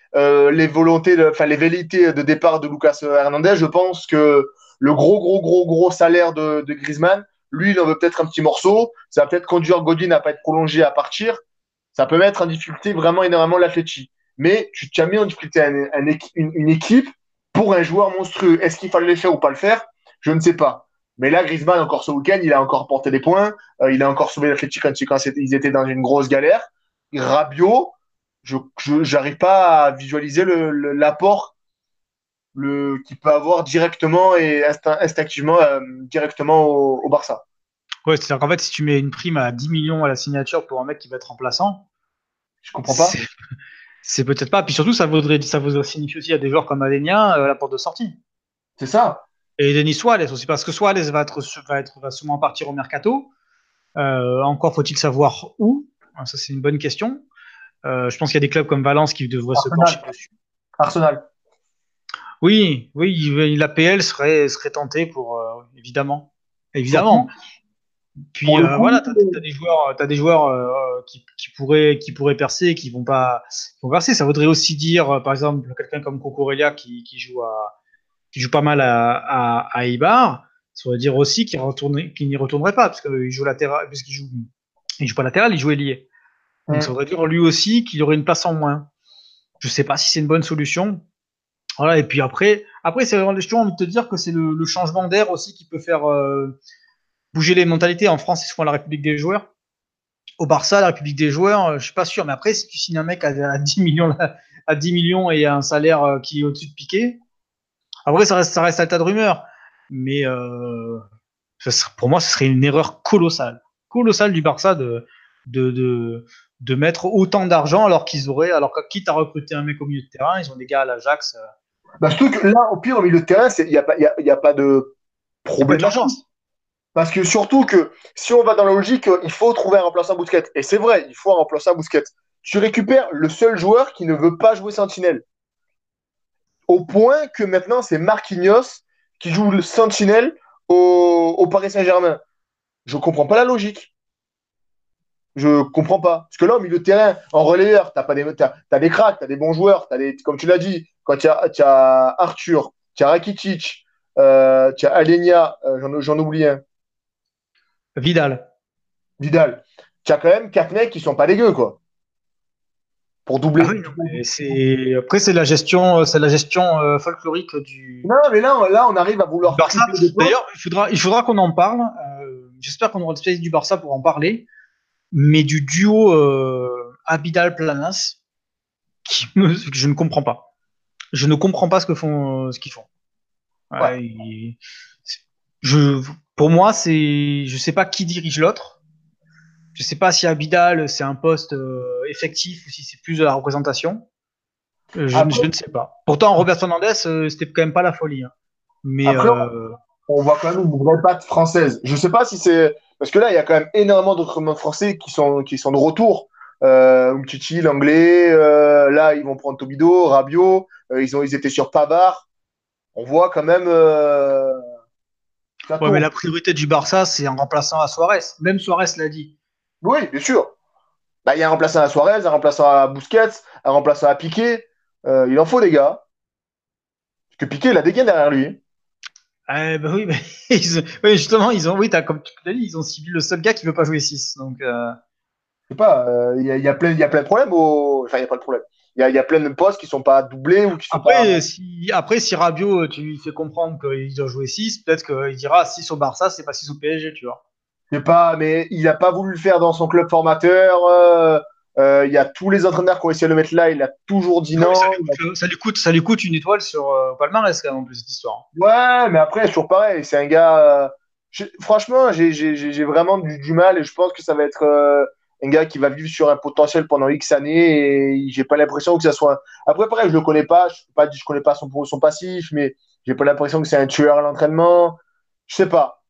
S2: les velléités de départ de Lucas Hernandez. Je pense que le gros salaire de Griezmann, lui, il en veut peut-être un petit morceau. Ça va peut-être conduire Godin à pas être prolongé, à partir. Ça peut mettre en difficulté vraiment énormément l'Atleti. Mais tu t'as mis en difficulté une équipe pour un joueur monstrueux. Est-ce qu'il fallait le faire ou pas le faire? Je ne sais pas. Mais là, Griezmann, encore ce week-end, il a encore porté des points. Il a encore sauvé l'Atleti quand ils étaient dans une grosse galère. Rabiot, je n'arrive pas à visualiser l'apport qu'il peut avoir directement et instinctivement directement au Barça.
S1: Ouais, c'est-à-dire qu'en fait, si tu mets une prime à 10 millions à la signature pour un mec qui va être remplaçant,
S2: Je comprends pas.
S1: c'est c'est peut-être pas. Puis surtout, ça voudrait signifier aussi à des joueurs comme Alenia la porte de sortie.
S2: C'est ça.
S1: Et Denis Suarez aussi, parce que Suarez va sûrement partir au mercato. Encore faut-il savoir où. Ça, c'est une bonne question. Je pense qu'il y a des clubs comme Valence qui devraient se pencher
S2: Arsenal.
S1: dessus.
S2: Arsenal.
S1: Oui, oui, l'APL serait tenté pour évidemment,
S2: Surtout,
S1: évidemment.
S2: pour
S1: Puis
S2: le coup,
S1: voilà, t'as des joueurs qui pourraient percer et qui vont percer. Ça voudrait aussi dire, par exemple, quelqu'un comme Cucurella qui joue pas mal à Eibar. Ça voudrait dire aussi qu'il n'y retournerait pas parce qu'il joue latéral, il joue pas latéral, il joue ailier. Donc ça voudrait dire lui aussi qu'il aurait une place en moins. Je sais pas si c'est une bonne solution. Voilà, et puis après c'est vraiment, j'ai envie de te dire que c'est le changement d'air aussi qui peut faire bouger les mentalités. En France, c'est souvent la République des joueurs. Au Barça, la République des joueurs, je suis pas sûr. Mais après, si tu signes un mec à 10 millions, à 10 millions et un salaire qui est au-dessus de Piqué, après, ça reste à l'état de rumeur. Mais pour moi, ce serait une erreur colossale. Colossale du Barça de, de, de mettre autant d'argent alors que quitte à recruter un mec au milieu de terrain, ils ont des gars à l'Ajax.
S2: bah, surtout que là, au pire, au milieu de terrain, il y a pas de
S1: Il n'y a pas
S2: problématique.
S1: d'urgence.
S2: Parce que surtout que si on va dans la logique, il faut trouver un remplaçant Bousquet. Et c'est vrai, il faut un remplaçant Bousquet. Tu récupères le seul joueur qui ne veut pas jouer Sentinelle. Au point que maintenant, c'est Marquinhos qui joue le Sentinelle au Paris Saint-Germain. Je comprends pas la logique. Je comprends pas. Parce que là, au milieu de terrain, en relayeur, t'as des cracks, t'as des bons joueurs, comme tu l'as dit, quand t'as Arthur, t'as Rakitic, t'as Alenia, j'en oublie un,
S1: Vidal.
S2: Vidal. T'as quand même quatre mecs qui sont pas dégueux, quoi. Pour
S1: Ah
S2: doubler.
S1: oui, non, mais après c'est la gestion folklorique du,
S2: Non, mais là, on arrive à
S1: du
S2: vouloir
S1: Barça.
S2: tripler des postes.
S1: D'ailleurs, il faudra qu'on en parle. J'espère qu'on aura le spécialiste du Barça pour en parler. Mais du duo Abidal-Planas, que je ne comprends pas. Je ne comprends pas ce qu'ils font.
S2: Ouais.
S1: Ouais, je, pour moi, je sais pas qui dirige l'autre. Je sais pas si Abidal c'est un poste effectif ou si c'est plus de la représentation. Je
S2: Après,
S1: ne sais pas. Pourtant, Robert Fernandez, c'était quand même pas la folie, hein. Mais
S2: après, on voit quand même une vraie patte française. Je sais pas si c'est. Parce que là, il y a quand même énormément de recrutements français qui sont de retour. Umtiti, l'anglais, là, ils vont prendre Tobido, Rabiot, ils étaient sur Pavard. On voit quand même. Ça
S1: ouais, mais
S2: tourne.
S1: la priorité du Barça, c'est en remplaçant à Suarez. Même Suarez l'a dit.
S2: Oui, bien sûr. Bah, il y a un remplaçant à Suarez, un remplaçant à Busquets, un remplaçant à Piqué. Il en faut des gars. Parce que Piqué, il a des gains derrière lui.
S1: Bah oui, mais oui, justement, oui, comme tu l'as dit, ils ont ciblé le seul gars qui veut pas jouer 6. Donc,
S2: sais pas, il y a plein de problèmes. Enfin, il n'y a pas de problème. Il y a plein de postes qui sont pas doublés ou qui sont pas.
S1: Après, si Rabiot, tu lui fais comprendre qu'il doit jouer 6, peut-être qu'il dira 6 au Barça, c'est pas 6 au PSG, tu vois.
S2: Je sais pas, mais il n'a pas voulu le faire dans son club formateur. Il y a tous les entraîneurs qui ont essayé de le mettre là. Il a toujours dit
S1: Ah oui,
S2: non.
S1: ça lui coûte une étoile sur au palmarès, quand même, en plus, cette histoire.
S2: Ouais, mais après, toujours pareil. C'est un gars. Franchement, j'ai vraiment du mal et je pense que ça va être un gars qui va vivre sur un potentiel pendant X années et j'ai pas l'impression que ça soit. Après, pareil, je le connais pas. Je peux pas dire, je connais pas son passif, mais j'ai pas l'impression que c'est un tueur à l'entraînement. Je sais pas.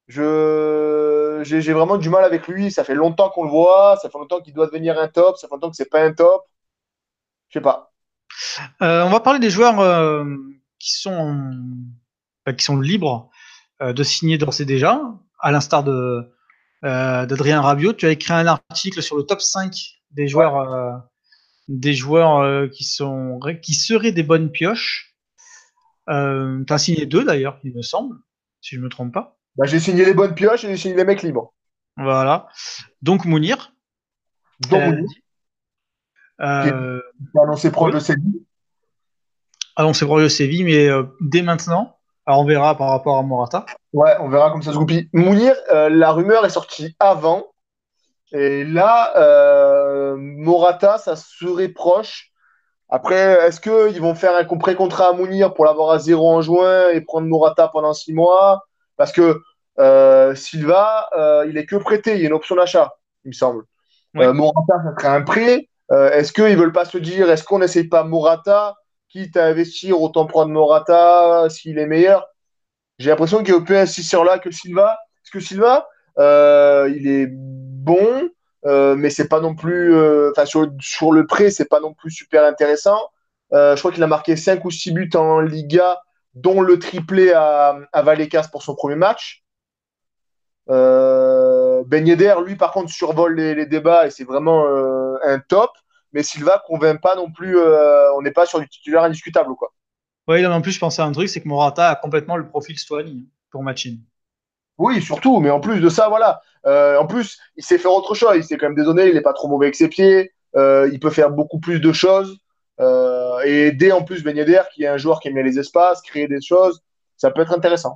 S2: J'ai vraiment du mal avec lui. Ça fait longtemps qu'on le voit. Ça fait longtemps qu'il doit devenir un top. Ça fait longtemps que c'est pas un top. Je sais pas.
S1: On va parler des joueurs qui sont, qui sont libres de signer d'ores et déjà, à l'instar d'Adrien Rabiot. Tu as écrit un article sur le top 5
S2: Ouais.
S1: des joueurs qui seraient des bonnes pioches. Tu as signé 2 d'ailleurs, il me semble, si je ne me trompe pas.
S2: Bah, j'ai signé les bonnes pioches et j'ai signé les mecs libres.
S1: Voilà. Donc Mounir,
S2: Donc,
S1: elle a
S2: Mounier,
S1: dit.
S2: qui est
S1: Euh,
S2: annoncé proche
S1: oui.
S2: de Séville.
S1: Ah non, c'est proche de Séville, mais dès maintenant. Alors on verra par rapport à Morata.
S2: Ouais, on verra comme ça se goupille. Mounir, la rumeur est sortie avant. Et là, Morata, ça serait proche. Après, est-ce qu'ils vont faire un pré-contrat à Mounir pour l'avoir à 0 en juin et prendre Morata pendant 6 mois? Parce que Silva, il est que prêté, il y a une option d'achat, il me semble.
S1: Oui.
S2: Morata, ça serait un prêt. Est-ce qu'ils veulent pas se dire, est-ce qu'on n'essaye pas Morata, quitte à investir, autant prendre Morata s'il est meilleur? J'ai l'impression qu'il y a plus insistir là que Silva. Parce que Silva, il est bon, mais c'est pas non plus. Enfin, sur le prêt, c'est pas non plus super intéressant. Je crois qu'il a marqué 5 ou 6 buts en Liga, dont le triplé à Vallecas pour son premier match. Ben Yedder, lui, par contre, survole les débats et c'est vraiment un top. Mais Silva convainc pas non plus. On n'est pas sur du titulaire indiscutable, quoi.
S1: Oui, en plus, je pensais à un truc, c'est que Morata a complètement le profil Stuani pour Machin.
S2: Oui, surtout, mais en plus de ça, voilà. En plus, il sait faire autre chose. Il s'est quand même dédonné, il n'est pas trop mauvais avec ses pieds. Il peut faire beaucoup plus de choses. Et aider en plus Ben Yedder, qui est un joueur qui aime bien les espaces, créer des choses, ça peut être intéressant.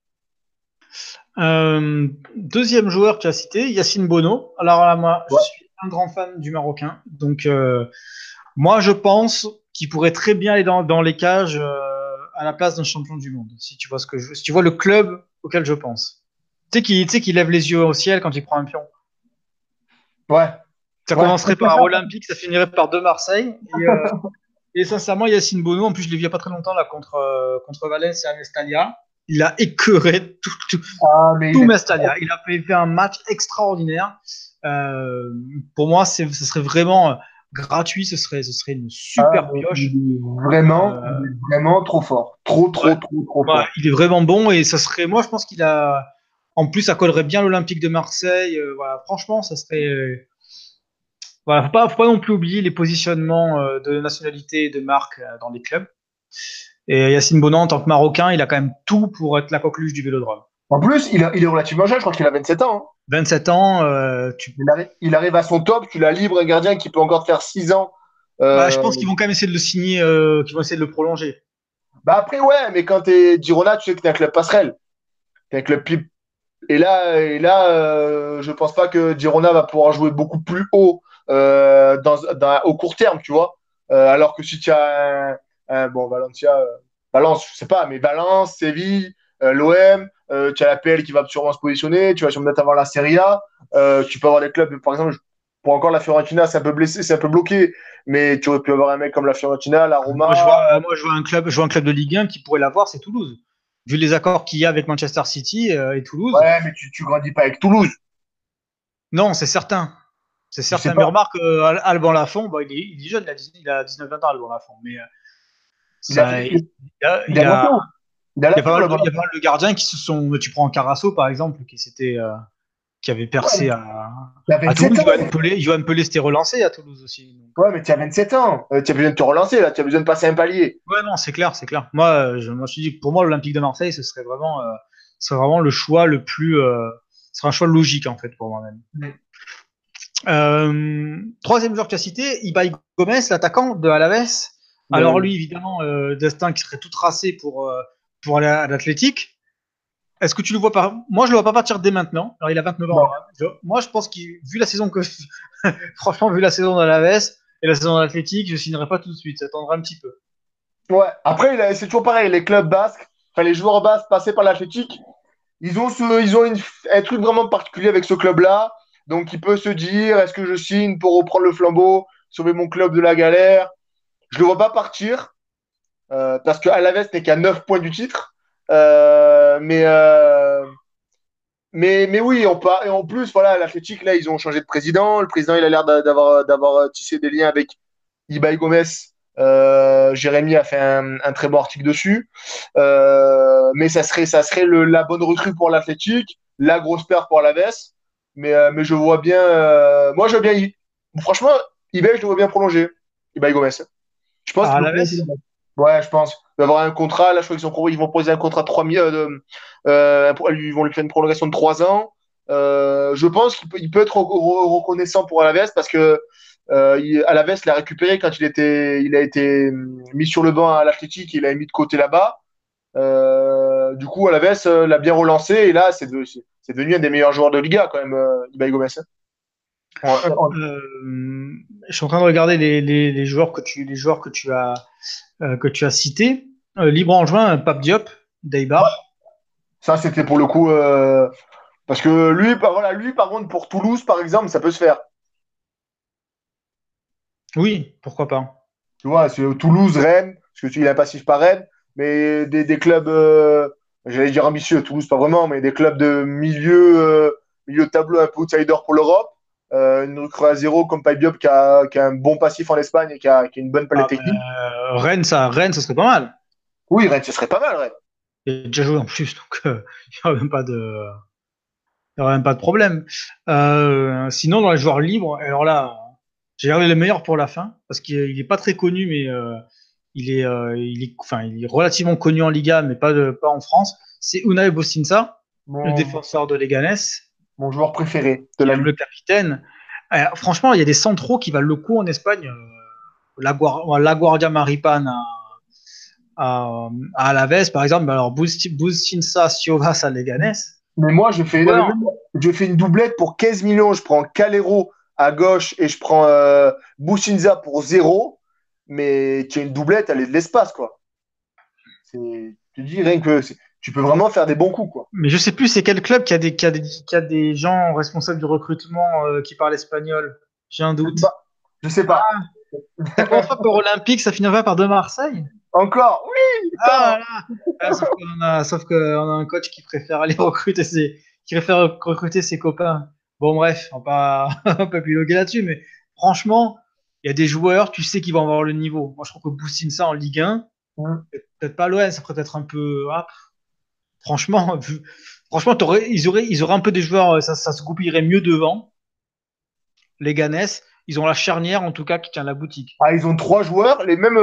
S1: Deuxième joueur que tu as cité, Yacine Bono. Alors là, moi, je
S2: Ouais.
S1: suis un grand fan du Marocain. Donc, moi, je pense qu'il pourrait très bien aller dans les cages à la place d'un champion du monde. Si tu vois le club auquel je pense. Tu sais qu'il lève les yeux au ciel quand il prend un pion.
S2: Ouais.
S1: Ça
S2: Ouais.
S1: commencerait par Olympique, ça finirait par de Marseille. Et sincèrement, Yacine Bono, en plus, je l'ai vu il n'y a pas très longtemps là, contre Valence et Mestalla. Il a écœuré
S2: Ah, mais il
S1: tout
S2: est
S1: Mestalla. Il a fait un match extraordinaire. Pour moi, ce serait vraiment gratuit. Ce serait une
S2: ah,
S1: super
S2: mais
S1: pioche.
S2: il
S1: Euh,
S2: est vraiment trop fort. Trop,
S1: ouais,
S2: trop, trop, trop
S1: ouais,
S2: fort.
S1: il est vraiment bon et ça serait. Moi, je pense qu'il a. En plus, ça collerait bien l'Olympique de Marseille. Voilà, franchement, ça serait. Voilà, faut pas non plus oublier les positionnements de nationalité et de marque dans les clubs. Et Yacine Bonan, en tant que Marocain, il a quand même tout pour être la coqueluche du Vélodrome.
S2: En plus, il est relativement jeune, je crois qu'il a 27 ans, hein.
S1: 27 ans,
S2: Il arrive à son top, tu l'as libre, un gardien qui peut encore te faire 6 ans.
S1: bah, je
S2: Euh,
S1: pense qu'ils vont quand même essayer de le signer, qu'ils vont essayer de le prolonger.
S2: Bah après, ouais, mais quand t'es Girona, tu sais que t'es un club passerelle. T'es un club pipe. Je pense pas que Girona va pouvoir jouer beaucoup plus haut au court terme, tu vois. Alors que si tu as bon, Valencia, Valence, je sais pas, mais Valence, Séville, l'OM, tu as la PL qui va sûrement se positionner, tu vas sûrement peut-être avoir la Serie A, tu peux avoir des clubs, par exemple, pour encore la Fiorentina, c'est un peu blessé, c'est un peu bloqué, mais tu aurais pu avoir un mec comme la Fiorentina, la
S1: Moi, je
S2: Roma.
S1: vois, moi, je vois un club de Ligue 1 qui pourrait l'avoir, c'est Toulouse. Vu les accords qu'il y a avec Manchester City et Toulouse,
S2: Ouais, mais tu grandis pas avec Toulouse.
S1: non, c'est certain. C'est
S2: Je sais
S1: certain. Mais
S2: pas.
S1: remarque, Alban Lafont, bon, il est jeune, il a 19-20 ans, Alban Lafont. Mais
S2: Il a fait,
S1: ça, il a,
S2: il
S1: il
S2: a la
S1: a,
S2: peau. Il a
S1: il y
S2: la
S1: a pas
S2: peau
S1: mal de,
S2: là-bas.
S1: il y a pas mal de gardiens qui se sont. Tu prends Carasso, par exemple, qui avait
S2: Ouais, mais
S1: percé
S2: tu as
S1: à
S2: 27
S1: Toulouse.
S2: ans.
S1: Johan Pelé s'était relancé à Toulouse aussi. Donc,
S2: Ouais, mais tu as 27 ans. Tu as besoin de te relancer, là. Tu as besoin de passer un palier.
S1: ouais, non, c'est clair, c'est clair. Moi, je suis dit que pour moi, l'Olympique de Marseille, ce serait vraiment le choix le plus, ce serait un choix logique en fait pour moi-même. Troisième joueur que tu as cité, Ibai Gomez, l'attaquant de Alaves. Alors lui, évidemment, destin qui serait tout tracé pour aller à l'Athletic. Est-ce que tu le vois pas? Moi, je le vois pas partir dès maintenant. Alors, il a 29 ans.
S2: Non.
S1: Moi, je pense qu'il, vu la saison que, franchement, vu la saison d'Alaves et la saison de l'Athletic, je signerai pas tout de suite. J'attendrai un petit peu.
S2: Ouais. Après, c'est toujours pareil. Les clubs basques, enfin les joueurs basques passés par l'Athletic, ils ont un truc vraiment particulier avec ce club-là. Donc, il peut se dire, est-ce que je signe pour reprendre le flambeau, sauver mon club de la galère? Je le vois pas partir parce que Alaves n'est qu'à 9 points du titre. Euh, mais, euh, mais oui, et en plus, voilà, l'Athletic, là, ils ont changé de président. Le président, il a l'air d'avoir tissé des liens avec Ibai Gomez. Jérémy a fait un très bon article dessus. Mais ça serait la bonne recrue pour l'Athletic, la grosse perte pour Alaves. Mais je vois bien. Moi, je vois bien. Franchement, Ibai, je le vois bien prolonger. Ibai Gomez. Je pense
S1: À
S2: qu'il peut prolonger.
S1: Alaves?
S2: Ouais, je pense. Il va avoir un contrat. Là, je crois ils vont proposer un contrat de 3 000. Ils vont lui faire une prolongation de 3 ans. Je pense qu'il peut être reconnaissant pour Alaves parce que Alaves l'a récupéré quand il a été mis sur le banc à l'Athletic. Il l'a mis de côté là-bas. Du coup, Alaves l'a bien relancé et là, c'est devenu un des meilleurs joueurs de Liga quand même, Ibai Gomez.
S1: Je suis en train de regarder les joueurs que tu as cités. Libre en juin, Pape Diop, Deibar.
S2: Ça, c'était pour le coup. Parce que voilà, lui, par contre, pour Toulouse, par exemple, ça peut se faire.
S1: Oui, pourquoi pas.
S2: Tu vois, c'est Toulouse, Rennes, parce qu'il a un passif par Rennes, mais des clubs, j'allais dire ambitieux, Toulouse pas vraiment, mais des clubs de milieu de tableau un peu outsider pour l'Europe. Une recrue à zéro comme Pape qui a un bon passif en Espagne et qui a une bonne palette
S1: Ah,
S2: technique.
S1: Rennes, ça serait pas mal.
S2: Oui, Rennes, ce serait pas mal, Rennes.
S1: Il a déjà joué en plus, donc il n'y a même pas il y aura même pas de problème. Sinon, dans les joueurs libres, alors là, j'ai gardé le meilleur pour la fin, parce qu'il est pas très connu, mais enfin, il est relativement connu en Liga, mais pas en France. C'est Unai Bostinsa, le
S2: Mon,
S1: défenseur de Leganés,
S2: mon joueur préféré de
S1: qui est
S2: la
S1: le
S2: Ligue.
S1: capitaine. Franchement, il y a des centraux qui valent le coup en Espagne. La Guardia Maripane à Alaves, par exemple. Alors, Bostinsa, Siovas à Leganés.
S2: Mais moi, non, mais
S1: Joueur.
S2: même, je fais une doublette pour 15 millions. Je prends Calero à gauche et je prends Bouchinza pour zéro. Mais tu as une doublette, elle est de l'espace, quoi. Tu dis rien que tu peux vraiment faire des bons coups, quoi.
S1: Mais je sais plus c'est quel club qui a des gens responsables du recrutement qui parlent espagnol. J'ai un
S2: Je sais
S1: doute.
S2: pas. Je sais
S1: Ah,
S2: pas.
S1: ça commence pas par Olympique, ça finira par de Marseille.
S2: Encore, oui,
S1: Ah
S2: putain.
S1: là, sauf qu'on a un coach qui préfère aller qui préfère recruter ses copains. Bon bref, on va pas piloguer là-dessus, mais franchement, il y a des joueurs, tu sais qu'ils vont avoir le niveau. Moi, je trouve que Boustine ça en Ligue 1, peut-être pas l'OM, ça pourrait être un peu. Franchement, franchement, ils auraient un peu des joueurs, ça se goupillerait mieux devant. Les Ganes, ils ont la charnière en tout cas qui tient la boutique.
S2: Ah, ils ont trois joueurs, les mêmes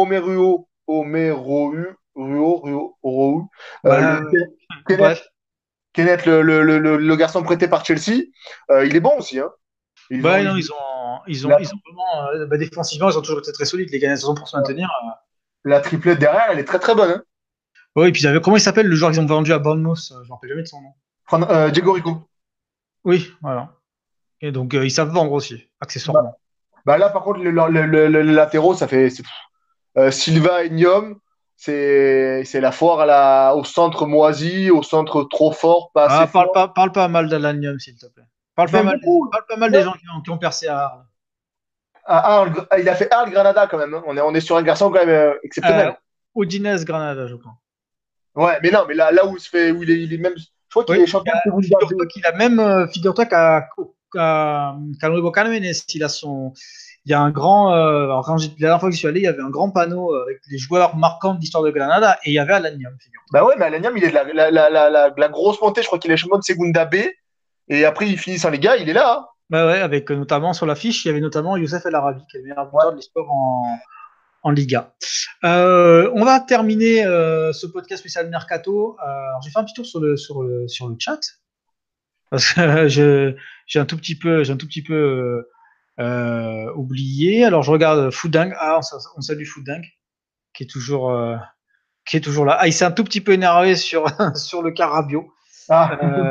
S2: Omeruo,
S1: Bah,
S2: Kenneth,
S1: bref.
S2: Kenneth, le garçon prêté par Chelsea, il est bon aussi, hein. Ils ont,
S1: Bah,
S2: ils,
S1: non,
S2: la,
S1: ils ont vraiment, défensivement, ils ont toujours été très solides. Les Ganes, ils ont pour se maintenir.
S2: la triplette derrière, elle est très très bonne, hein.
S1: Oui, et puis comment il s'appelle le joueur qu'ils ont vendu à Bournemouth? Je me rappelle jamais de son nom.
S2: Diego Rico.
S1: Oui, voilà. Et donc, ils savent vendre aussi,
S2: Bah,
S1: accessoirement.
S2: bah là, par contre, les latéraux, Silva et Niom, c'est la foire au centre moisi, au centre trop fort, pas assez
S1: Ah,
S2: fort.
S1: parle pas mal d'Alanium, s'il te plaît.
S2: Il fait beaucoup.
S1: Parle pas mal des gens qui ont percé à Arles.
S2: Il a fait Arles Granada quand même, hein. On est sur un garçon quand même
S1: Euh,
S2: exceptionnel.
S1: Udinese Granada, je crois.
S2: Ouais, mais non, mais là où il est même, je crois qu'il
S1: Oui,
S2: est champion de Seconda B.
S1: figure-toi qu'il a même, figure-toi qu'à Nuevo Carmenes, il y a un grand, alors la dernière fois que je suis allé, il y avait un grand panneau avec les joueurs marquants de l'histoire de Granada et il y avait Alanium, figure-toi.
S2: Bah ouais, mais Alaniam, il est de la grosse montée. Je crois qu'il est champion de Segunda B. Et après, il finit en Liga, il est là, hein.
S1: Ouais, ouais, avec notamment sur l'affiche, il y avait notamment Youssef El Arabi, qui est le meilleur
S2: Ouais.
S1: buteur de l'histoire en Liga. On va terminer ce podcast spécial Mercato. Alors, j'ai fait un petit tour sur le chat. Parce que j'ai un tout petit peu oublié. Alors je regarde Fooding. Ah, on salue Fooding qui est toujours qui est toujours là. Ah, il s'est un tout petit peu énervé sur sur le cas Rabiot.
S2: Ah,
S1: Euh,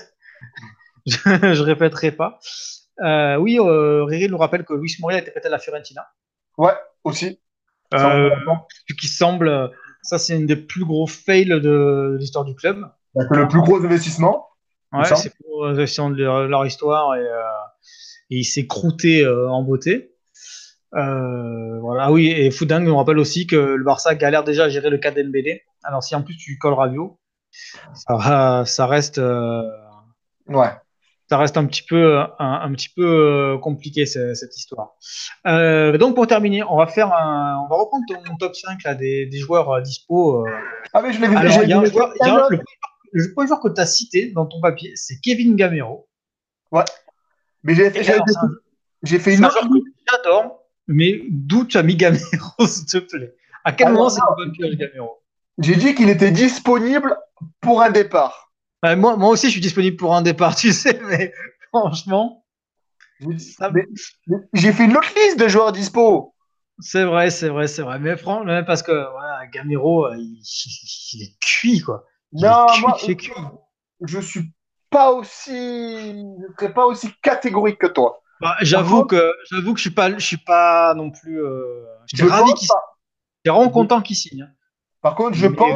S1: je répéterai pas. Oui, Riri nous rappelle que Luis Moria a été prêté à la Fiorentina.
S2: ouais, aussi. Ça, on est
S1: Euh,
S2: d'accord.
S1: Ce qui semble, ça c'est une des plus gros fails de l'histoire du club.
S2: C'est le plus gros investissement, il me
S1: Ouais,
S2: semble.
S1: c'est pour la gestion de leur histoire et il s'est croûté en beauté. Voilà. Ah oui, et Fouding nous rappelle aussi que le Barça galère déjà à gérer le cas d'Embélé. Alors si en plus tu colles Rabiot, ça reste
S2: Ouais.
S1: ça reste un petit peu compliqué cette histoire. Donc pour terminer, on va reprendre ton top 5 là, des joueurs dispo.
S2: Ah, mais je l'ai vu,
S1: Alors
S2: j'ai
S1: il y a un
S2: vu
S1: joueur,
S2: un autre.
S1: le premier joueur que tu as cité dans ton papier, c'est Kevin Gamero.
S2: Ouais. Mais
S1: Et alors
S2: j'ai fait
S1: c'est
S2: une
S1: un
S2: autre
S1: joueur que
S2: liste.
S1: j'adore, mais d'où tu as mis Gamero, s'il te plaît? À quel moment
S2: Alors,
S1: c'est une bonne pioche Gamero?
S2: j'ai dit qu'il était disponible pour un départ.
S1: Moi aussi, je suis disponible pour un départ, tu sais, mais franchement, ça,
S2: J'ai fait une autre liste de joueurs dispo.
S1: c'est vrai, c'est vrai, c'est vrai. Mais franchement, même parce que voilà, Gamero, il est cuit, quoi. Il est
S2: Non,
S1: cuit de
S2: moi,
S1: chez cuit.
S2: je suis pas aussi, je serais pas aussi catégorique que toi.
S1: Bah,
S2: Par contre,
S1: j'avoue que je suis pas non plus. J'étais
S2: je
S1: ravi
S2: pense
S1: qu'il signe.
S2: pas.
S1: J'étais vraiment content qu'il signe, hein.
S2: Par contre, je
S1: Mais
S2: pense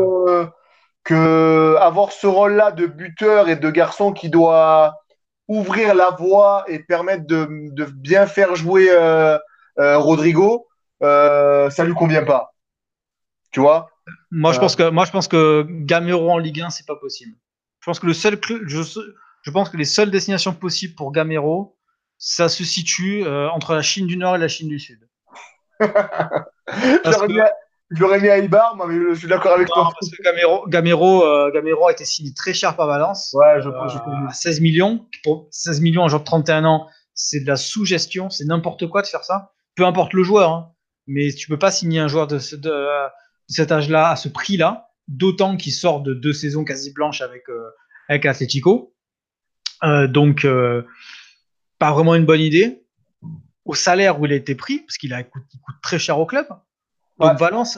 S2: que avoir ce rôle-là de buteur et de garçon qui doit ouvrir la voie et permettre de bien faire jouer Rodrigo, ça lui convient pas. Tu vois? Euh,
S1: moi, je pense que Gamero en Ligue 1, c'est pas possible. Je pense que je pense que les seules destinations possibles pour Gamero, ça se situe entre la Chine du Nord et la Chine du Sud.
S2: je
S1: Parce
S2: l'aurais
S1: que
S2: mis je l'aurais mis à Ibar, moi, mais je suis d'accord avec
S1: Non,
S2: toi.
S1: parce que Gamero a été signé très cher par Valence,
S2: Ouais, je
S1: à 16 millions. Pour 16 millions, un joueur de 31 ans, c'est de la sous-gestion, c'est n'importe quoi de faire ça. Peu importe le joueur, hein. Mais tu peux pas signer un joueur de cet âge-là à ce prix-là, d'autant qu'il sort de 2 saisons quasi blanches avec Atlético. Donc, pas vraiment une bonne idée. Au salaire où il a été pris, parce il coûte très cher au club.
S2: Ouais.
S1: Donc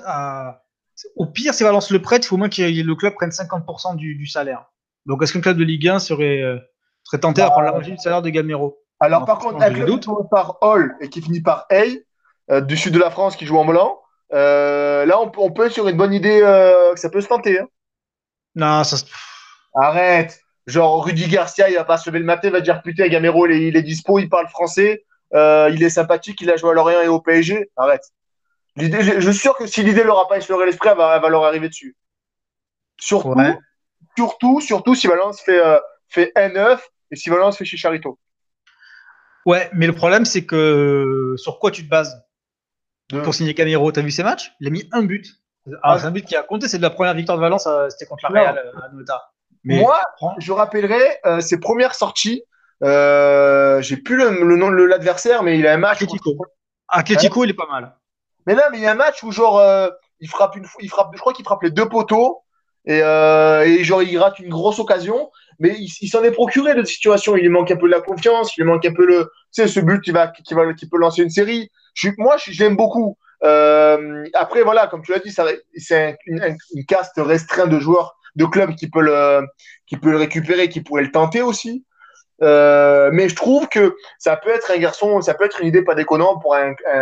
S1: au pire, si Valence le prête, il faut au moins que le club prenne 50% du salaire. Donc est-ce qu'un club de Ligue 1 serait tenté à prendre la
S2: Bah,
S1: moitié du salaire de Gamero?
S2: alors,
S1: Moi,
S2: par contre,
S1: franchement,
S2: un
S1: j'ai des
S2: club qui
S1: doutes.
S2: commence par Hall et qui finit par Hay, du sud de la France, qui joue en blanc, là, on peut être sur une bonne idée, que ça peut se tenter, hein.
S1: Non,
S2: Arrête. Genre, Rudy Garcia, il va pas se lever le matin, il va dire putain, Gamero, il est dispo, il parle français, il est sympathique, il a joué à Lorient et au PSG. Arrête. Je suis sûr que si l'idée leur a pas effleuré l'esprit, elle va leur arriver dessus.
S1: ouais.
S2: Surtout, surtout si Valence fait 1-9 et si Valence fait Chicharito.
S1: Ouais, mais le problème, c'est que sur quoi tu te bases pour
S2: De...
S1: signer Gamero? T'as vu ses matchs? Il a mis un but. Alors, c'est
S2: Ah,
S1: un but qui a compté, c'est de la première victoire de Valence, c'était contre la Real
S2: non.
S1: à Noeta. Mais,
S2: Moi, je rappellerai ses premières sorties. J'ai plus le nom de l'adversaire, mais il a un match contre.
S1: Atletico. Atletico, il est pas mal.
S2: Mais non, mais il y a un match où genre il frappe, je crois qu'il frappe les deux poteaux et genre il rate une grosse occasion, mais il s'en est procuré de situation. Il lui manque un peu de la confiance, il lui manque un peu tu sais, ce but qui peut lancer une série. Je l'aime beaucoup. Après voilà, comme tu l'as dit, c'est une caste restreinte de joueurs de clubs qui peut le récupérer, qui pourrait le tenter aussi. Mais je trouve que ça peut être un garçon, ça peut être une idée pas déconnante pour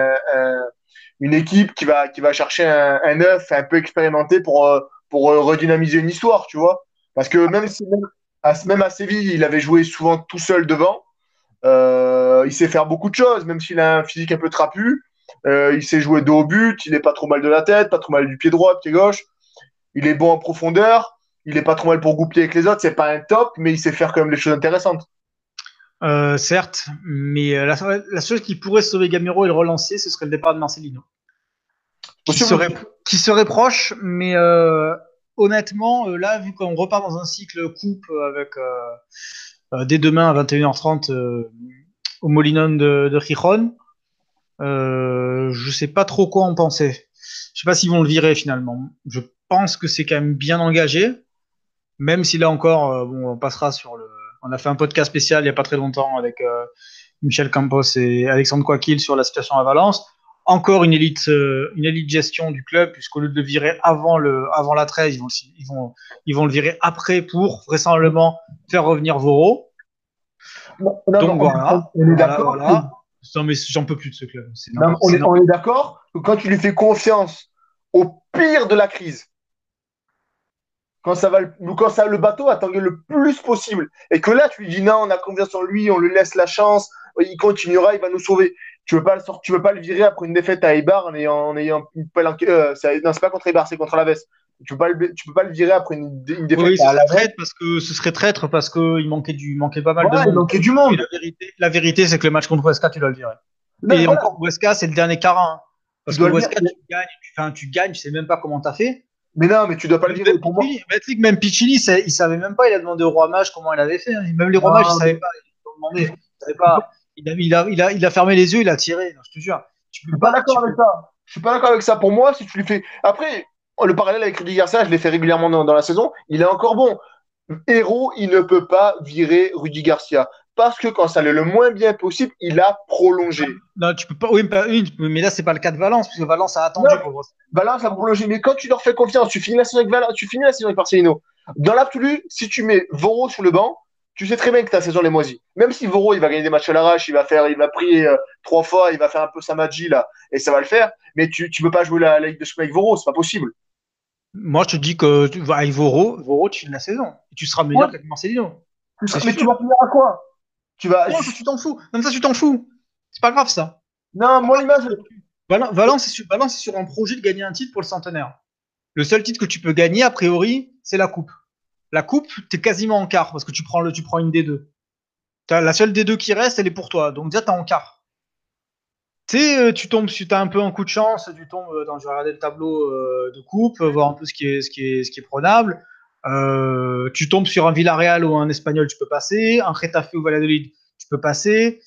S2: une équipe qui va chercher un neuf un peu expérimenté pour redynamiser une histoire, tu vois. Parce que même à Séville, il avait joué souvent tout seul devant. Il sait faire beaucoup de choses, même s'il a un physique un peu trapu. Il sait jouer dos au but, il est pas trop mal de la tête, pas trop mal du pied droit, pied gauche. Il est bon en profondeur, il est pas trop mal pour goupiller avec les autres. C'est pas un top, mais il sait faire quand même des choses intéressantes.
S1: Certes, mais la seule qui pourrait sauver Gamero et le relancer, ce serait le départ de Marcelino. qui
S2: Possible
S1: serait,
S2: aussi.
S1: qui serait proche, mais honnêtement, là, vu qu'on repart dans un cycle coupe avec dès demain à 21h30 au Molinón de Gijón, je sais pas trop quoi en penser. Je sais pas s'ils vont le virer finalement. Je pense que c'est quand même bien engagé, même si là encore, bon, on passera sur On a fait un podcast spécial il n'y a pas très longtemps avec Michel Campos et Alexandre Coaquil sur la situation à Valence. Encore une élite gestion du club, puisqu'au lieu de le virer avant la trêve, ils vont le virer après pour vraisemblablement faire revenir Voro.
S2: Non,
S1: Donc voilà,
S2: on est
S1: voilà,
S2: d'accord.
S1: voilà. Non, mais j'en peux plus de ce club.
S2: Non, on est d'accord que quand tu lui fais confiance au pire de la crise, quand le bateau a tangué le plus possible, et que là tu lui dis non, on a confiance en lui, on lui laisse la chance, il continuera, il va nous sauver. Tu veux pas le virer après une défaite à Eibar en ayant une pelle non, c'est pas contre Eibar, c'est contre Alaves. Tu peux pas le virer après une défaite
S1: Oui,
S2: à Alaves.
S1: ce serait traître parce qu'il manquait pas mal de
S2: Voilà, il
S1: monde.
S2: manquait du
S1: Et
S2: monde.
S1: la vérité, c'est que le match contre Huesca, tu dois le virer.
S2: Non,
S1: Et
S2: voilà,
S1: encore, Huesca, c'est le dernier quart, hein.
S2: tu
S1: Parce que
S2: dois le virer.
S1: Huesca, tu gagnes, tu sais même pas comment t'as fait.
S2: Mais non, mais tu dois pas le virer.
S1: Même
S2: Pour moi,
S1: Piccini, mais tu sais que même Piccini, il savait même pas, il a demandé au roi mage comment il avait fait, hein. Même les rois mages, ils
S2: non,
S1: savaient pas. Ils ont demandé, ils savaient pas. Il a fermé les yeux, il a tiré. Non, je te jure. Tu
S2: je
S1: peux
S2: suis pas
S1: pas,
S2: d'accord avec ça. Je suis pas d'accord avec ça. Pour moi, si tu lui fais. Après, le parallèle avec Rudy Garcia, je l'ai fait régulièrement dans la saison. Il est encore bon. Héros, il ne peut pas virer Rudy Garcia. Parce que quand ça allait le moins bien possible, il a prolongé.
S1: non, tu peux pas, oui, mais là, c'est pas le cas de Valence, parce que Valence a
S2: Non,
S1: attendu pour voir ça.
S2: Valence a prolongé. Mais quand tu leur fais confiance, tu finis la saison avec Valence, tu finis la saison avec Marcelino. Dans l'absolu, si tu mets Voro sur le banc, tu sais très bien que ta saison est moisie. Même si Voro, il va gagner des matchs à l'arrache, il va prier 3 fois, il va faire un peu sa magie là, et ça va le faire. Mais tu peux pas jouer la Ligue des Champions avec Voro, c'est pas possible.
S1: Moi, je te dis que avec Voro, tu finis la saison. Et tu seras
S2: Ouais,
S1: meilleur qu'avec Marcelino. C'est
S2: mais tu
S1: sûr.
S2: vas finir à quoi? Tu vas.
S1: Non, ça, tu t'en fous. Non, ça, tu t'en fous. C'est pas grave, ça.
S2: Non, moi, l'image.
S1: Valence est sur un projet de gagner un titre pour le centenaire. Le seul titre que tu peux gagner, a priori, c'est la coupe. La coupe, t'es quasiment en quart parce que tu prends une D2. La seule D2 qui reste, elle est pour toi. Donc déjà, t'es en quart. Tu sais, tu tombes, si t'as un peu un coup de chance, tu tombes je vais regarder le tableau de coupe, voir un peu ce qui est prenable. Tu tombes sur un Villarreal ou un Espagnol, tu peux passer. Un Getafe ou Valladolid, tu peux passer.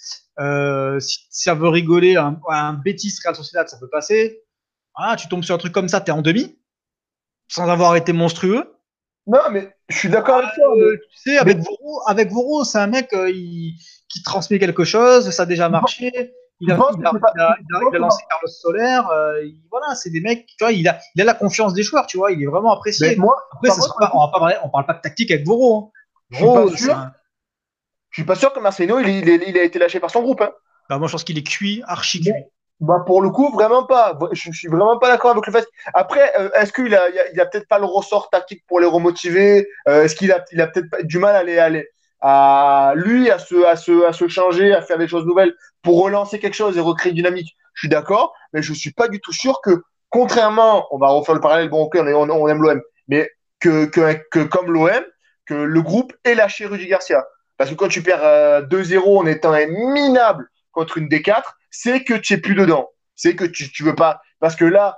S1: Si ça veut rigoler, un Betis Real Sociedad, ça peut passer. Ah, tu tombes sur un truc comme ça, t'es en demi, sans avoir été monstrueux.
S2: Non, mais je suis d'accord avec toi.
S1: Tu sais,
S2: Mais
S1: Avec Voro, c'est un mec qui transmet quelque chose, ça a déjà marché.
S2: tu penses que c'est pas.
S1: Il a lancé Carlos Soler. Voilà, c'est des mecs, tu vois, il a la confiance des joueurs, tu vois, il est vraiment
S2: Mais
S1: apprécié.
S2: moi,
S1: Après,
S2: par contre,
S1: on parle pas de tactique avec Voro, hein.
S2: je suis pas
S1: Voro, c'est
S2: sûr.
S1: un.
S2: Je suis pas sûr que Marcelino, il a été lâché par son groupe. Hein.
S1: Bah, moi, je pense qu'il est cuit, archi
S2: Bon,
S1: cuit.
S2: bah pour le coup, vraiment pas. Je suis vraiment pas d'accord avec le fait. Après, est-ce il a peut-être pas le ressort tactique pour les remotiver? Est-ce il a peut-être du mal à lui à se changer, à faire des choses nouvelles pour relancer quelque chose et recréer une dynamique? Je suis d'accord, mais je suis pas du tout sûr que, contrairement, on va refaire le parallèle, bon, ok, on aime l'OM, mais que comme l'OM, que le groupe ait lâché Rudy Garcia. Parce que quand tu perds 2-0 en étant minable contre une D4, c'est que tu es plus dedans. C'est que tu veux pas. Parce que là,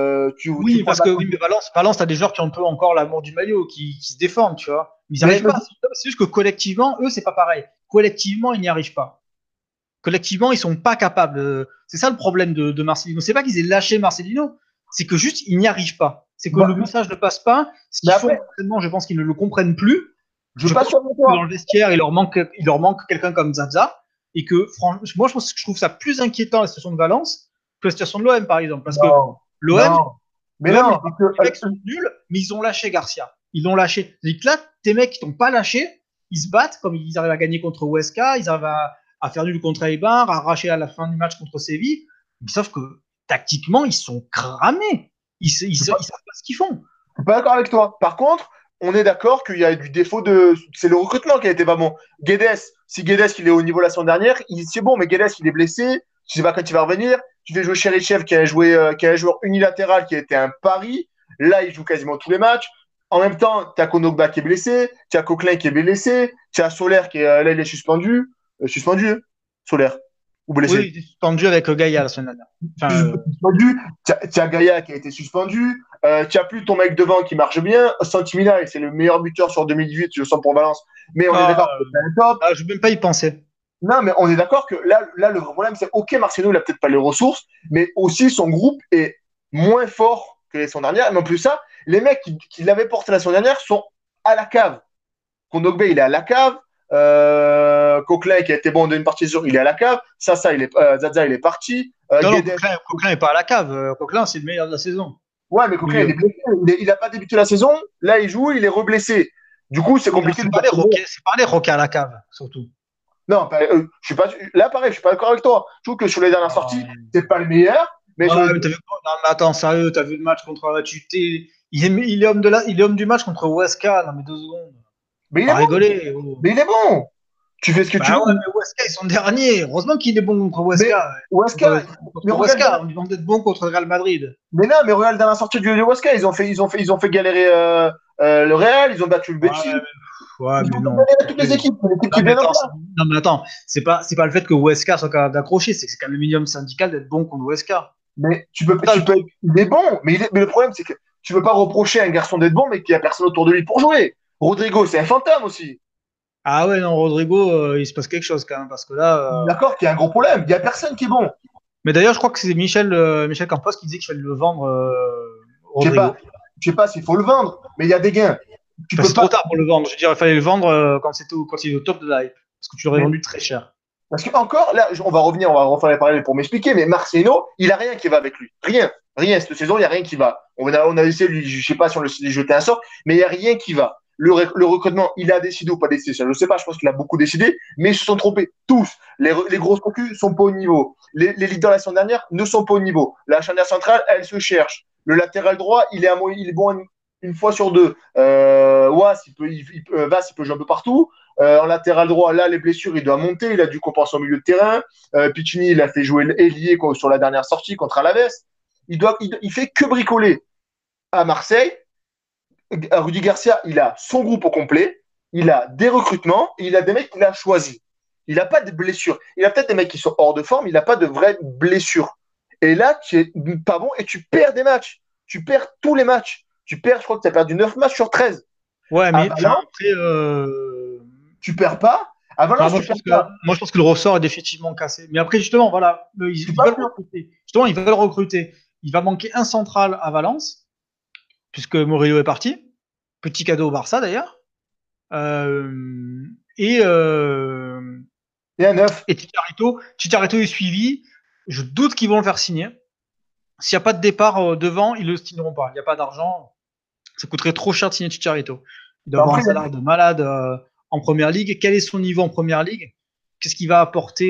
S2: tu
S1: Oui,
S2: prends
S1: parce que oui, mais Valence, t'as des joueurs qui ont un peu encore l'amour du maillot, qui se défendent, tu vois. Ils n'y
S2: mais,
S1: arrivent pas. C'est juste que collectivement, eux, c'est pas pareil. Collectivement, ils n'y arrivent pas. Collectivement, ils sont pas capables. C'est ça le problème de Marcelino. C'est pas qu'ils aient lâché Marcelino, c'est que juste ils n'y arrivent pas. C'est que
S2: bah,
S1: le message ne passe pas. Ce
S2: mais
S1: qu'ils font
S2: après,
S1: entraînement, je pense qu'ils ne le comprennent plus.
S2: je veux
S1: Je
S2: pas
S1: pense
S2: sur avec
S1: que dans
S2: toi.
S1: le vestiaire, il leur manque quelqu'un comme Zaza. Et que franchement, moi, je trouve ça plus inquiétant la situation de Valence que la situation de l'OM, par exemple. Parce que
S2: Non,
S1: l'OM,
S2: non. Mais
S1: l'OM,
S2: non, parce que,
S1: les mecs sont nuls, mais ils ont lâché Garcia. Ils l'ont lâché. Et là, tes mecs qui t'ont pas lâché, ils se battent, comme ils arrivent à gagner contre Huesca, ils arrivent à faire nul contre Eibar, à arracher à la fin du match contre Séville. Mais sauf que tactiquement, ils sont cramés.
S2: je
S1: Savent pas ce qu'ils font.
S2: suis pas d'accord avec toi. Par contre, on est d'accord qu'il y a du défaut de. C'est le recrutement qui a été pas bon. Guedes, si Guedes il est au niveau la semaine dernière, c'est bon, mais Guedes il est blessé. Tu sais pas quand il va revenir. Tu fais jouer Cherichev qui est un joueur unilatéral qui a été un pari. Là, il joue quasiment tous les matchs. En même temps, tu as Konogba qui est blessé, tu as Coquelin qui est blessé, tu as Solaire qui est là, il est suspendu. Suspendu, hein, Solaire. Ou
S1: Oui,
S2: blessé.
S1: il est suspendu avec Gaïa la semaine dernière. Enfin,
S2: Suspendu. Tu as Gaïa qui a été suspendu. Tu n'as plus ton mec devant qui marche bien. Santimina, c'est le meilleur buteur sur 2018, je sens pour Valence. Mais on est d'accord que c'est un top.
S1: je ne vais même pas y penser.
S2: Non, mais on est d'accord que là, le vrai problème, c'est OK, Marcelo, il n'a peut-être pas les ressources, mais aussi son groupe est moins fort que les semaines dernières. Mais en plus, les mecs qui l'avaient porté la semaine dernière sont à la cave. Kondogbé, il est à la cave. Coquelin qui a été bon en deuxième partie de saison, il est à la cave. Zaza, il est parti.
S1: Non,
S2: Guedes,
S1: Coquelin n'est pas à la cave. Coquelin, c'est le meilleur de la saison.
S2: ouais, mais Coquelin, il est blessé. Il n'a pas débuté la saison. Là, il joue, il est reblessé. Du coup, c'est
S1: Oui, non,
S2: compliqué de dire que
S1: c'est pas les roquets à la cave, surtout.
S2: non, je suis pas, là, pareil, je suis pas d'accord avec toi. Je trouve que sur les dernières sorties, c'est pas le meilleur, mais sur
S1: Ouais,
S2: les
S1: mais non, mais attends, sérieux, t'as vu le match contre. Il est homme du match contre Huesca. Non, mais 2 secondes.
S2: mais il est
S1: Pas
S2: bon.
S1: rigoler. Oh.
S2: Mais il est bon. Tu fais ce que tu
S1: Bah
S2: veux.
S1: ouais, mais Huesca, ils sont derniers. Heureusement qu'il est bon contre
S2: Mais
S1: Huesca.
S2: Huesca, mais
S1: Contre
S2: regarde,
S1: Huesca, on demande d'être bon contre le Real Madrid.
S2: mais non, mais regarde dans la sortie du Huesca, ils ont fait galérer le Real, ils ont battu le Betis,
S1: Ouais, ouais,
S2: ils
S1: mais
S2: ont fait
S1: non.
S2: galérer toutes les équipes. C'est une équipe qui
S1: Non,
S2: est
S1: mais
S2: bien en
S1: attends,
S2: place.
S1: non, mais attends, c'est pas le fait que Huesca soit capable d'accrocher, c'est que c'est quand même le minimum syndical d'être bon contre Huesca.
S2: Mais
S1: Ça, le truc.
S2: il est bon, mais le problème, c'est que tu peux pas reprocher à un garçon d'être bon, mais qu'il y a personne autour de lui pour jouer. Rodrigo, c'est un fantôme aussi.
S1: Ah ouais, non, Rodrigo, il se passe quelque chose quand même, parce que là.
S2: D'accord, qu'il y a un gros problème. Il y a personne qui est bon.
S1: Mais d'ailleurs, je crois que c'est Michel Campos qui disait qu'il fallait le vendre,
S2: Je sais
S1: Rodrigo.
S2: pas, je sais pas s'il faut le vendre, mais il y a des gains. Tu
S1: Enfin,
S2: peux
S1: c'est trop
S2: pas.
S1: tard pour le vendre. Je veux dire, il fallait le vendre quand il est au top de la hype. Parce que tu l'aurais
S2: Mais,
S1: vendu très cher.
S2: parce que encore, là, on va refaire les parallèles pour m'expliquer, mais Marcelo, il a rien qui va avec lui. Rien. Rien. Cette saison, il n'y a rien qui va. On a essayé, lui, je sais pas si on lui a jeté un sort, mais il n'y a rien qui va. Le recrutement, il a décidé ou pas décidé, ça, je ne sais pas, je pense qu'il a beaucoup décidé, mais ils se sont trompés tous. Les grosses concus sont pas au niveau. Les leaders la saison dernière ne sont pas au niveau. La charnière centrale, elle se cherche. Le latéral droit, il est bon une fois sur deux. Was, Vas, il peut jouer un peu partout. En latéral droit, là, les blessures, il doit monter. Il a dû compenser au milieu de terrain. Piccini, il a fait jouer l'ailier sur la dernière sortie contre Alaves. Il fait que bricoler. À Marseille, Rudy Garcia, il a son groupe au complet. Il a des recrutements et il a des mecs qu'il a choisis. Il n'a pas de blessures. Il a peut-être des mecs qui sont hors de forme, il n'a pas de vraies blessures. Et là, tu es pas bon et tu perds des matchs. Tu perds tous les matchs. Tu perds, je crois que tu as perdu 9 matchs sur 13.
S1: Ouais,
S2: À
S1: mais enfin,
S2: Valence,
S1: après.
S2: tu perds pas. À
S1: Bah,
S2: Valence, tu perds pas.
S1: moi, je pense que le ressort est définitivement cassé. Mais après, justement, voilà,
S2: Je suis
S1: ils
S2: pas
S1: veulent
S2: sûr.
S1: recruter. Justement, ils veulent recruter. Il va manquer un central à Valence, puisque Murillo est parti. Petit cadeau au Barça, d'ailleurs. Euh, et, euh,
S2: Et un 9.
S1: et Chicharito est suivi. Je doute qu'ils vont le faire signer. S'il n'y a pas de départ devant, ils ne le signeront pas. Il n'y a pas d'argent. Ça coûterait trop cher de signer Chicharito. Il doit avoir un
S2: Après,
S1: salaire de malade en première ligue. Quel est son niveau en première ligue? Qu'est-ce qu'il va apporter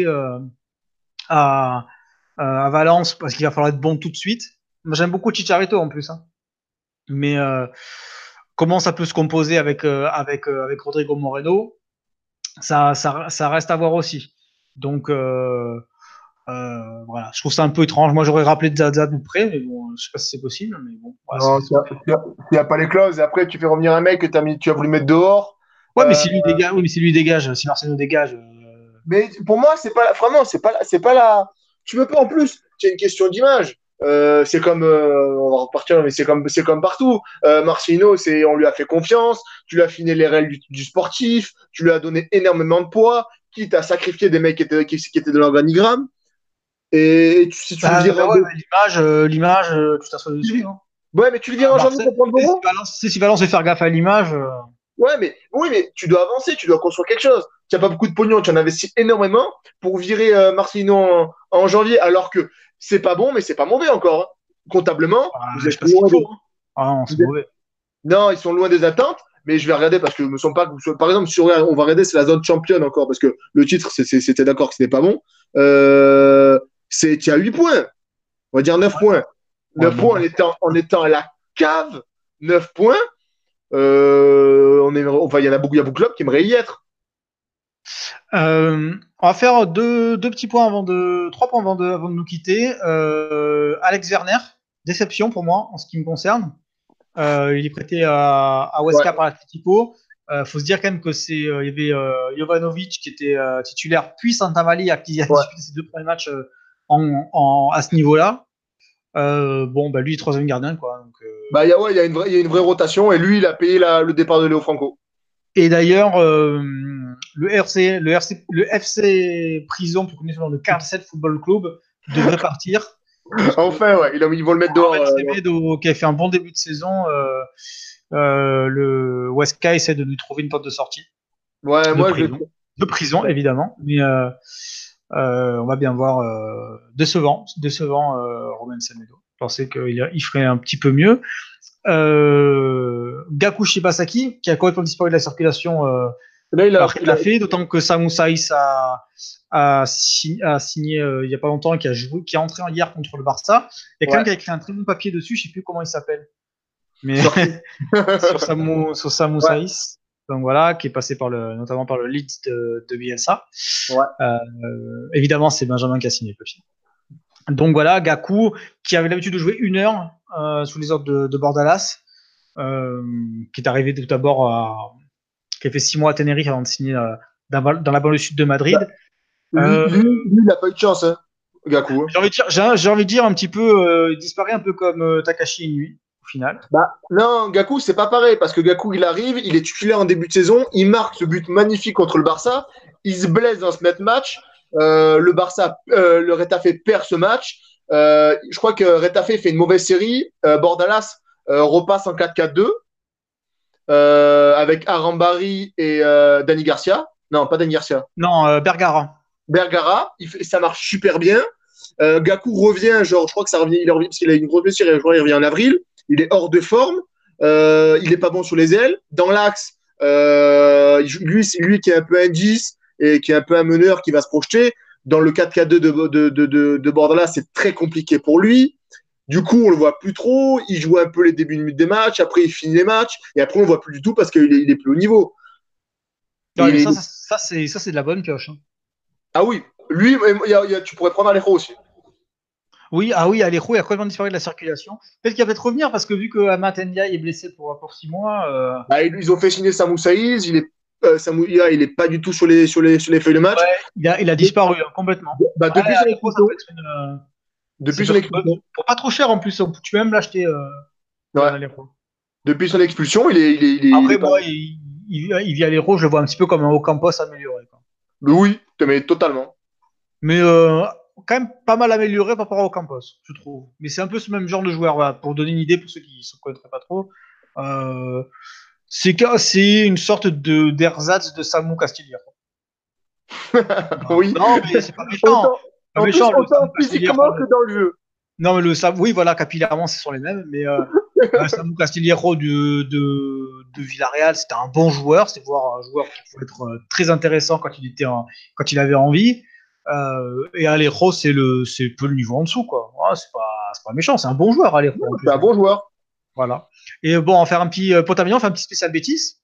S1: à Valence? Parce qu'il va falloir être bon tout de suite. Moi, j'aime beaucoup Chicharito en plus. Hein. Mais comment ça peut se composer avec Rodrigo Moreno? Ça reste à voir aussi. Donc, voilà. Je trouve ça un peu étrange. Moi, j'aurais rappelé Zaza de près, mais bon, je sais pas si c'est possible. Mais bon, voilà,
S2: non, s'il n'y a pas les clauses, et après tu fais revenir un mec que tu as voulu mettre dehors.
S1: ouais, mais
S2: Euh,
S1: si lui dégage, oui, mais si lui dégage, si Marcelo dégage,
S2: mais pour moi, c'est pas vraiment, c'est pas la. Tu veux pas en plus. C'est une question d'image. C'est comme, on va repartir, mais c'est comme partout. Marcino, on lui a fait confiance. Tu lui as affiné les règles du sportif. Tu lui as donné énormément de poids, quitte à sacrifier des mecs qui étaient de l'organigramme. Et si tu le vires
S1: bah
S2: en
S1: ouais,
S2: deux,
S1: l'image, tu t'assois dessus. Hein.
S2: ouais, mais tu le vires en janvier
S1: Marseille,
S2: pour prendre
S1: si
S2: Moreau.
S1: Valence veut faire gaffe à l'image,
S2: Ouais, mais oui, mais tu dois avancer, tu dois construire quelque chose. Tu n'as pas beaucoup de pognon, tu en investis énormément pour virer Marcelino en janvier, alors que c'est pas bon, mais c'est pas mauvais encore. Hein. Comptablement, vous
S1: je sais
S2: êtes
S1: pas ce qu'il
S2: loin
S1: faut.
S2: des...
S1: Hein. Ah non,
S2: vous
S1: c'est
S2: êtes-
S1: mauvais.
S2: Non, ils sont loin des attentes, mais je vais regarder parce que je me sens pas. Par exemple, on va regarder, c'est la zone championne encore, parce que le titre, c'était d'accord que ce n'est pas bon. Tu as 8 points, on va dire 9 points.
S1: Ouais,
S2: 9
S1: bon,
S2: points
S1: bref.
S2: en étant à la cave, 9 points. Enfin, il y en a beaucoup, il y a beaucoup de clubs qui aimeraient y être.
S1: On va faire deux petits points trois points avant de nous quitter. Alex Werner, déception pour moi en ce qui me concerne. Il est prêté à
S2: Ouais,
S1: Huesca par l'Atlético. Faut se dire quand même que il y avait Jovanovic qui était titulaire, puis Santamalia qui a
S2: ouais.
S1: disputé ses 2 premiers matchs à ce niveau-là. Bon, bah lui, troisième gardien, quoi. Donc,
S2: Bah, il y a une vraie rotation et lui, il a payé le départ de Léo Franco.
S1: et d'ailleurs, le FC Prison, pour connaître le 47 Football Club, devrait partir. Parce que
S2: Enfin, ouais, ils vont le mettre dehors.
S1: Lorenz Semedo, qui a fait un bon début de saison, le Huesca essaie de lui trouver une porte de sortie.
S2: Ouais,
S1: de
S2: moi, je
S1: prison. De prison, évidemment. Mais on va bien voir. Décevant Roman Semedo. Je pensais qu'il ferait un petit peu mieux. Gaku Shibasaki, qui a complètement disparu de la circulation,
S2: Là,
S1: après il a fait, d'autant que Samu Saïs a signé il y a pas longtemps, qui est entré hier contre le Barça. Il y a quelqu'un
S2: ouais,
S1: qui a écrit un très bon papier dessus, je sais plus comment il s'appelle, mais
S2: sorti.
S1: sur Samu
S2: Ouais,
S1: Saïs. Donc voilà, qui est passé notamment par le Leeds de Bielsa.
S2: ouais.
S1: Évidemment, c'est Benjamin qui a signé le papier. Donc voilà, Gaku, qui avait l'habitude de jouer 1 heure sous les ordres de Bordalas, qui est arrivé tout d'abord qui a fait 6 mois à Tenerife avant de signer dans la banlieue sud de
S2: Bah,
S1: Madrid.
S2: lui,
S1: Euh,
S2: lui, lui, il a pas eu de chance, hein, Gaku, hein.
S1: j'ai envie de dire un petit peu, il disparaît un peu comme Takashi Inui, au final.
S2: Bah, non, Gaku, c'est pas pareil, parce que Gaku, il arrive, il est titulaire en début de saison, il marque ce but magnifique contre le Barça, il se blesse dans ce net match, le Retafe perd ce match, je crois que Retafe fait une mauvaise série, Bordalas repasse en 4-4-2, avec Arambari et Dani Garcia, non, pas Dani Garcia,
S1: Non, Bergara.
S2: Bergara, ça marche super bien, Gaku revient, genre, je crois que ça revient, il revient parce qu'il a une grosse blessure, je crois qu'il revient en avril. Il est hors de forme. Il est pas bon sur les ailes. Dans l'axe, lui, c'est lui qui est un peu un 10 et qui est un peu un meneur qui va se projeter. Dans le 4-4-2 de Bordeaux, c'est très compliqué pour lui. Du coup, on le voit plus trop. Il joue un peu les débuts des matchs. Après, il finit les matchs. Et après, on le voit plus du tout parce qu'il est plus haut niveau.
S1: Ouais, mais
S2: Et,
S1: c'est de la bonne pioche, hein.
S2: ah oui, lui, tu pourrais prendre Alejo aussi.
S1: Oui, ah oui, Alejo, il a complètement disparu de la circulation. Peut-être qu'il va peut-être revenir parce que vu que Amat Ndiaye est blessé pour 6 mois,
S2: Bah, ils ont fait signer Samou Saïd. Samouia, il est pas du tout sur les feuilles de match.
S1: ouais, il a disparu hein, complètement.
S2: Bah,
S1: Ouais,
S2: depuis son
S1: Alejo, ça
S2: expulsion,
S1: peut être ça
S2: depuis
S1: peut
S2: son
S1: être une bonne.
S2: expulsion,
S1: Pour pas trop cher en plus, tu peux même l'acheter,
S2: ouais,
S1: Alejo.
S2: depuis son expulsion, il est
S1: Après,
S2: pas.
S1: moi, il vit à l'Hérault, je le vois un petit peu comme un Ocampos amélioré, quoi.
S2: Oui, mais totalement.
S1: Mais quand même pas mal amélioré par rapport à Ocampos, je trouve. Mais c'est un peu ce même genre de joueur, voilà, pour donner une idée pour ceux qui ne se connaîtraient pas trop. Euh, c'est une sorte d'ersatz de Samu Castillero. Voilà.
S2: Oui.
S1: Non, mais c'est pas méchant.
S2: Autant,
S1: Pas
S2: en plus,
S1: méchant, le
S2: autant
S1: Samu
S2: physiquement
S1: Castillero.
S2: que dans le jeu.
S1: Non, mais oui, voilà, capillairement, ce sont les mêmes. Mais Samu Castillero de Villarreal, c'était un bon joueur. C'était voir un joueur qui pouvait être très intéressant quand il avait envie. Et Alejo, c'est peu le niveau en dessous, quoi. Ouais, c'est pas méchant, c'est un bon joueur, Alejo, en
S2: C'est
S1: plus.
S2: un bon joueur.
S1: Voilà. Et bon, on va faire un petit, pour terminer, on fait un petit spécial bêtise.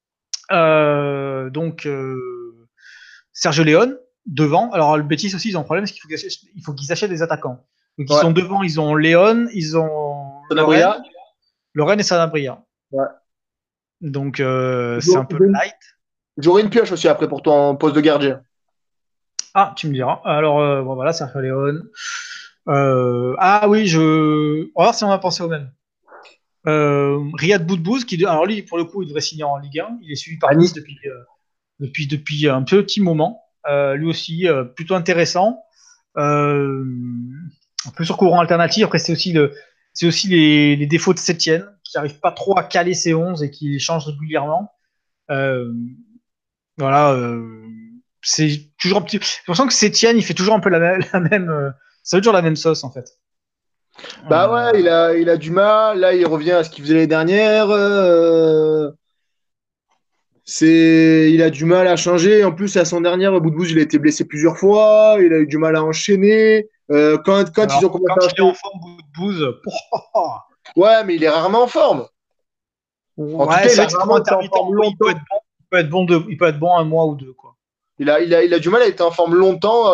S1: Donc, Sergio Leone, devant. Alors, le Betis aussi, ils ont un problème, parce il faut qu'ils achètent des attaquants. Donc, ils
S2: Ouais.
S1: sont devant, ils ont Leone, ils ont
S2: Sanabria.
S1: Lorraine et Sanabria.
S2: Ouais.
S1: Donc, c'est un peu
S2: J'aurais
S1: light.
S2: j'aurais une pioche aussi après pour ton poste de gardien.
S1: Ah, tu me diras. Alors, bon, voilà, Sergio Leone. Ah oui, on va voir si on va penser au même. Riyad Boudbouz, alors lui, pour le coup, il devrait signer en Ligue 1. Il est suivi par
S2: À
S1: Nice
S2: Nice.
S1: depuis un petit moment. Lui aussi, plutôt intéressant. Euh, un peu sur courant alternatif. Après, c'est aussi les défauts de Sétienne, qui n'arrive pas trop à caler ses 11 et qui les change régulièrement. Euh, voilà. C'est toujours un petit. J'ai l'impression que Sétienne, il fait toujours un peu ça veut toujours la même sauce, en fait.
S2: Bah ouais,
S1: Euh,
S2: il a du mal. Là, il revient à ce qu'il faisait l'année dernière. Il a du mal à changer. En plus, à son dernière, Boudbouz, il a été blessé plusieurs fois. Il a eu du mal à enchaîner. Quand ils ont
S1: alors,
S2: commencé
S1: quand
S2: à
S1: il est en
S2: enchaîner,
S1: forme, Boudbouz,
S2: ouais, mais il est rarement en forme. En tout
S1: ouais,
S2: cas, il
S1: c'est
S2: a
S1: vrai que c'est trop
S2: rarement été en
S1: intermittent.
S2: forme
S1: Oui,
S2: longtemps.
S1: il peut être bon 1 mois ou 2, quoi.
S2: Il a du mal à être en forme longtemps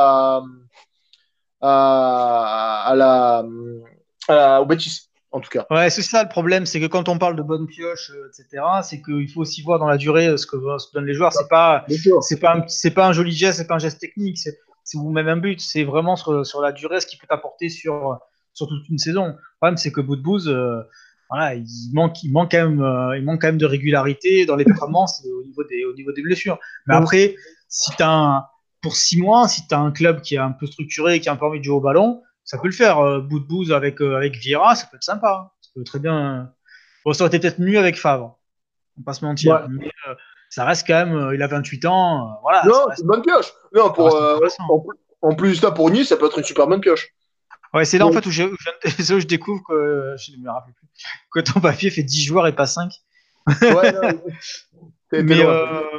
S2: à la, au Betis, en tout cas.
S1: Ouais, c'est ça le problème, c'est que quand on parle de bonne pioche, etc., c'est qu'il faut aussi voir dans la durée ce que donnent les joueurs.
S2: Bien sûr.
S1: C'est pas un joli geste, c'est pas un geste technique, c'est vous-même un but. C'est vraiment sur la durée ce qu'il peut apporter sur toute une saison. Le problème, c'est que Boudbouz, voilà, il manque quand même de régularité dans les performances et au niveau des blessures. Mais après, si t'as un, pour 6 mois, si tu as un club qui est un peu structuré, qui a un peu envie de jouer au ballon, ça peut le faire. Boudbouz avec Vieira, ça peut être sympa. Ça peut très bien. Bon, ça aurait été peut-être mieux avec Favre, on va pas se mentir.
S2: Ouais.
S1: Mais ça reste quand même, il a 28 ans, voilà, ça
S2: Non, c'est
S1: reste,
S2: une bonne pioche. Non,
S1: ça reste intéressant.
S2: en plus de ça, pour Nice, ça peut être une super bonne pioche.
S1: Ouais, c'est là en
S2: Ouais,
S1: fait c'est là où je découvre que, je ne me rappelle plus, que ton papier fait 10 joueurs et pas 5.
S2: ouais, non, t'es
S1: Mais
S2: loin.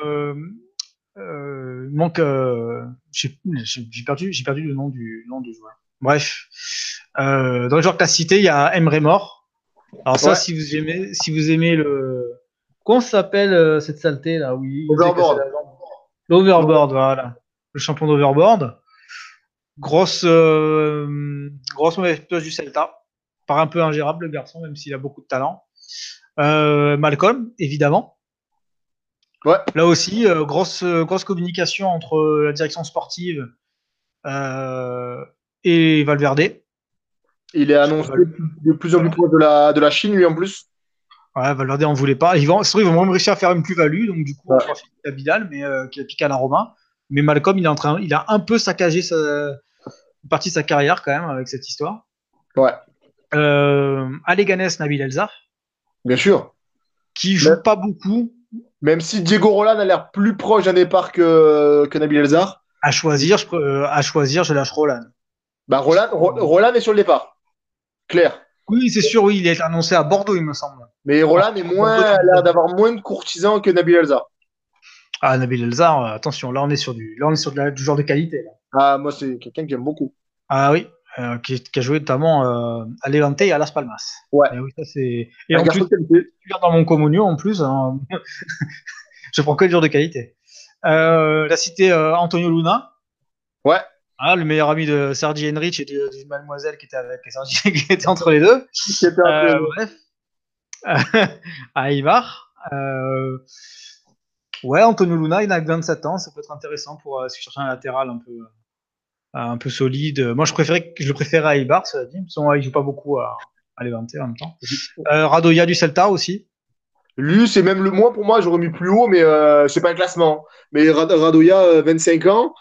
S1: il manque, j'ai perdu le nom du joueur. Bref, dans les joueurs que tu as cités, il y a Emre Mor. Alors ça,
S2: Ouais,
S1: si vous aimez le, comment ça s'appelle cette saleté là où il faisait casser
S2: overboard.
S1: la jambe? L'overboard, voilà, le champion d'overboard. Grosse mauvaise pioche du Celta. Par un peu ingérable le garçon, même s'il a beaucoup de talent. Malcolm, évidemment.
S2: Ouais,
S1: Là aussi, grosse communication entre la direction sportive euh, et Valverde.
S2: il est annoncé
S1: Val-
S2: de plus en plus
S1: voilà.
S2: proche de la Chine, lui, en plus.
S1: Ouais, Valverde en voulait pas. C'est vrai, ils vont même réussir à faire une plus-value, donc du coup, on
S2: Ouais.
S1: profite à Vidal, mais qui a piqué à la Roma. Mais Malcolm, il a un peu saccagé une partie de sa carrière quand même avec cette histoire.
S2: Ouais,
S1: Aleganes Nabil Elzar,
S2: bien sûr.
S1: qui
S2: Même,
S1: joue pas beaucoup.
S2: même si Diego Roland a l'air plus proche d'un départ que Nabil Elzar.
S1: À choisir, je lâche Roland.
S2: Bah, Roland est sur le départ, clair.
S1: Oui, c'est sûr, oui, il est annoncé à Bordeaux, il me semble.
S2: Mais
S1: Alors,
S2: Roland est
S1: Bordeaux,
S2: a l'air d'avoir moins de courtisans que Nabil Elzar.
S1: ah, Nabil Elzar, attention, là on est sur du genre de qualité. Là.
S2: Ah, moi, c'est quelqu'un que j'aime beaucoup.
S1: Ah oui, qui a joué notamment à Levante et à Las Palmas.
S2: Ouais,
S1: Et oui, ça c'est. Et
S2: un
S1: en plus,
S2: garçon de qualité.
S1: tu viens dans mon communio, en plus, hein, je prends que le genre de qualité. La cité Antonio Luna,
S2: Ouais,
S1: hein, le meilleur ami de Sergi Henrich et de Mademoiselle qui était avec Sergi, qui était entre les deux.
S2: qui était entre les deux.
S1: Bref, à Ibar. Ouais, Antonio Luna, il a 27 ans, ça peut être intéressant pour si tu cherches un latéral un peu solide. Moi, je le préférais à Ibar, cela dit. Il joue pas beaucoup à Levante en même temps. Radoya du Celta aussi.
S2: Lui, c'est même le moins pour moi, j'aurais mis plus haut, mais c'est pas un classement. Mais Radoya, 25 ans,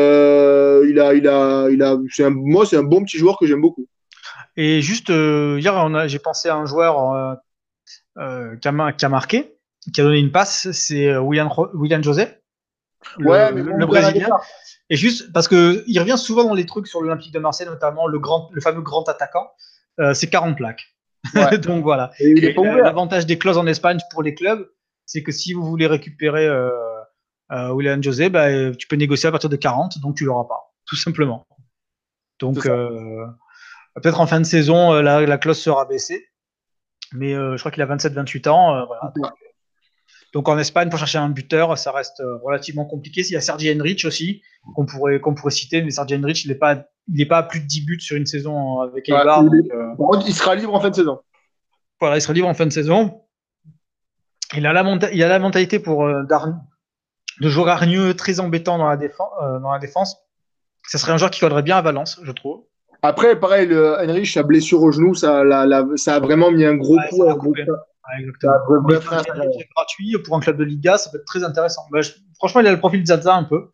S2: moi, c'est un bon petit joueur que j'aime beaucoup.
S1: Et juste hier, j'ai pensé à un joueur qui a marqué, qui a donné une passe, c'est William José,
S2: Ouais, mais
S1: le
S2: bon, il a un
S1: Brésilien.
S2: départ.
S1: Et juste parce que il revient souvent dans les trucs sur l'Olympique de Marseille, notamment le fameux grand attaquant, c'est 40 plaques.
S2: Ouais.
S1: Donc voilà.
S2: Et il est
S1: Et
S2: pas ouvert.
S1: l'avantage des clauses en Espagne pour les clubs, c'est que si vous voulez récupérer William José, bah, tu peux négocier à partir de 40, donc tu l'auras pas, tout simplement.
S2: C'est
S1: Donc
S2: ça.
S1: peut-être en fin de saison, la clause sera baissée, mais je crois qu'il a 27-28 ans. Voilà. Donc en Espagne, pour chercher un buteur, ça reste relativement compliqué. Il y a Sergi Henrich aussi, qu'on pourrait citer, mais Sergi Henrich, il est pas à plus de 10 buts sur une saison avec
S2: Ouais,
S1: Eibar. Donc
S2: par contre, il sera libre en fin de saison.
S1: voilà, il sera libre en fin de saison. Il a la mentalité de joueur hargneux, très embêtant dans la défense. Ça serait un joueur qui collerait bien à Valence, je trouve.
S2: Après, pareil, Henrich, sa blessure au genou, ça a vraiment mis un gros
S1: Ouais,
S2: coup,
S1: ça va
S2: un gros,
S1: couper. Ouais,
S2: ça a
S1: exactement. Mais
S2: vraiment fait un
S1: Sergi
S2: sacré.
S1: Henrich est gratuit pour un club de Liga, ça peut être très intéressant. Bah, franchement, il a le profil de Zaza un peu.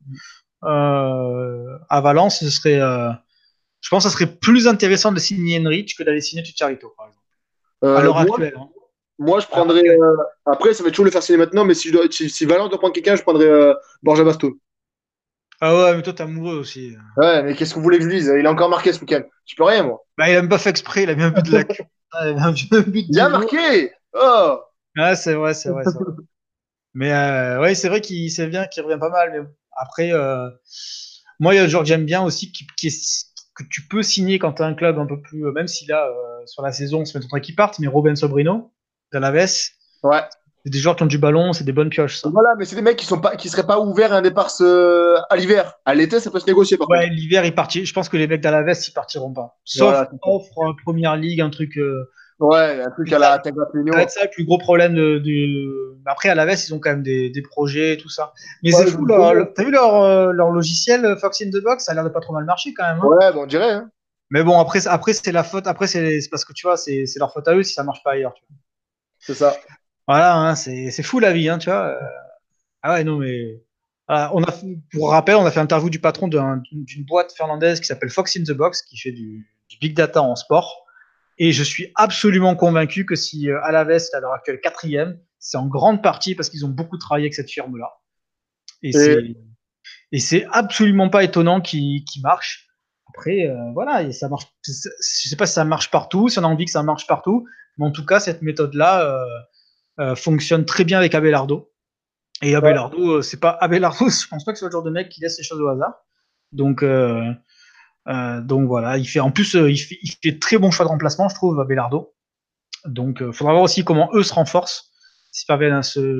S1: À Valence, je pense que ça serait plus intéressant de signer Henrich que d'aller signer Chicharito, par exemple. À l'heure
S2: Moi,
S1: actuelle. Hein.
S2: moi, je
S1: À l'heure
S2: prendrais.
S1: actuelle.
S2: Après, ça va être chaud de le faire signer maintenant, mais si Valence doit prendre quelqu'un, je prendrais Borja Bastoni.
S1: Ah ouais, mais toi, t'es amoureux aussi.
S2: Ouais, mais qu'est-ce que vous voulez que je lui dise? Il a encore marqué ce week-end. Je peux rien, moi.
S1: Bah, il a même pas fait exprès, il a mis un but de la queue. Ah, il a mis un but
S2: Il
S1: de
S2: a
S1: jour.
S2: marqué! Oh!
S1: Ah, c'est vrai, c'est vrai, c'est vrai. Mais ouais, c'est vrai qu'il c'est bien, qu'il revient pas mal. Mais bon, après, moi, il y a un joueur que j'aime bien aussi, que tu peux signer quand tu as un club un peu plus, même si là, sur la saison, on se met contre qui partent, mais Robben Sobrino, d'Alaves,
S2: Ouais.
S1: c'est des joueurs qui ont du ballon, c'est des bonnes pioches, ça.
S2: Voilà, mais c'est des mecs qui seraient pas ouverts à un départ à l'hiver. À l'été, ça peut se négocier, par
S1: Ouais,
S2: contre.
S1: l'hiver, je pense que les mecs d'Alaves, ils partiront pas. Sauf
S2: Voilà, c'est ça.
S1: offre Première Ligue, un truc.
S2: Ouais, un truc
S1: Mais
S2: à
S1: ça,
S2: la
S1: ça va être
S2: Tagliafico.
S1: ça le plus gros problème Après, à Alaves, ils ont quand même des projets et tout ça. Mais c'est
S2: Ouais,
S1: fou, t'as vu leur logiciel Fox in the Box, ça a l'air de pas trop mal marcher quand même. Hein.
S2: ouais, bon, on dirait, hein.
S1: Mais bon, après c'est la faute. Après, c'est parce que tu vois, c'est leur faute à eux si ça marche pas ailleurs. Tu vois.
S2: C'est ça.
S1: Voilà, hein, c'est fou la vie, hein, tu vois. Ah ouais, non, mais. Voilà, pour rappel, on a fait l'interview du patron d'une boîte finlandaise qui s'appelle Fox in the Box, qui fait du big data en sport. Et je suis absolument convaincu que si Alaves est à l'heure actuelle quatrième, c'est en grande partie parce qu'ils ont beaucoup travaillé avec cette firme-là. Et
S2: Et
S1: c'est absolument pas étonnant qu'il marche. Après, voilà, et ça marche. Je sais pas si ça marche partout, si on a envie que ça marche partout, mais en tout cas, cette méthode-là fonctionne très bien avec Abelardo. Et
S2: ouais,
S1: Abelardo, c'est pas Abelardo, je pense pas que c'est le genre de mec qui laisse les choses au hasard. Donc, voilà, il fait en plus, il fait très bon choix de remplacement, je trouve, Abelardo. Donc, il faudra voir aussi comment eux se renforcent, s'ils parviennent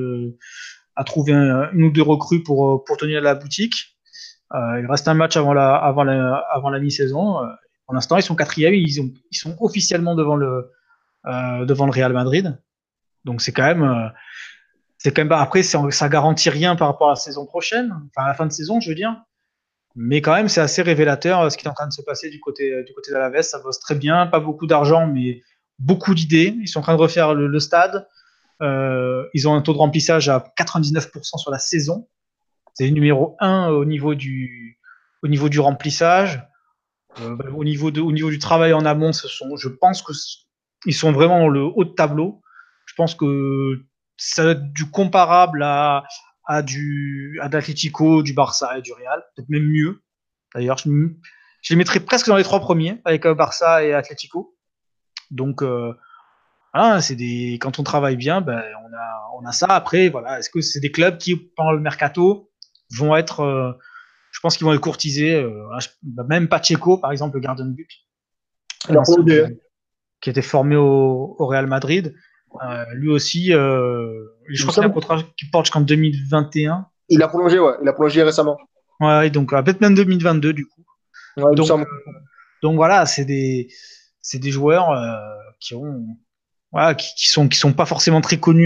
S1: à trouver une ou deux recrues pour tenir la boutique. Il reste un match avant la mi-saison. Pour l'instant, ils sont quatrième, ils sont officiellement devant le Real Madrid. Donc c'est quand même pas. Après, ça garantit rien par rapport à la saison prochaine, enfin à la fin de saison, je veux dire. Mais quand même, c'est assez révélateur ce qui est en train de se passer du côté d'Alaves. Ça bosse très bien, pas beaucoup d'argent, mais beaucoup d'idées. Ils sont en train de refaire le stade. Ils ont un taux de remplissage à 99% sur la saison. C'est le numéro 1 au niveau du remplissage. Au niveau du travail en amont, je pense que ils sont vraiment le haut de tableau. Je pense que ça va être du comparable à d'Atlético, du Barça et du Real, peut-être même mieux. D'ailleurs, je les mettrais presque dans les trois premiers avec Barça et Atlético. Donc, voilà, quand on travaille bien, ben, on a ça. Après, voilà, est-ce que c'est des clubs qui, pendant le mercato, vont être, je pense qu'ils vont être courtisés. Même Pacheco, par exemple, le gardien de but,
S2: il a prolongé, hein.
S1: qui était formé au Real Madrid, lui aussi, je
S2: Il me
S1: crois qu'il a un
S2: semble
S1: contrat qui porte jusqu'en 2021.
S2: qu'il a prolongé, ouais. Il a prolongé récemment.
S1: Ouais, donc peut-être même 2022 du coup.
S2: Ouais, il me
S1: Donc,
S2: semble.
S1: donc voilà, c'est des joueurs qui ont, voilà, qui sont pas forcément très connus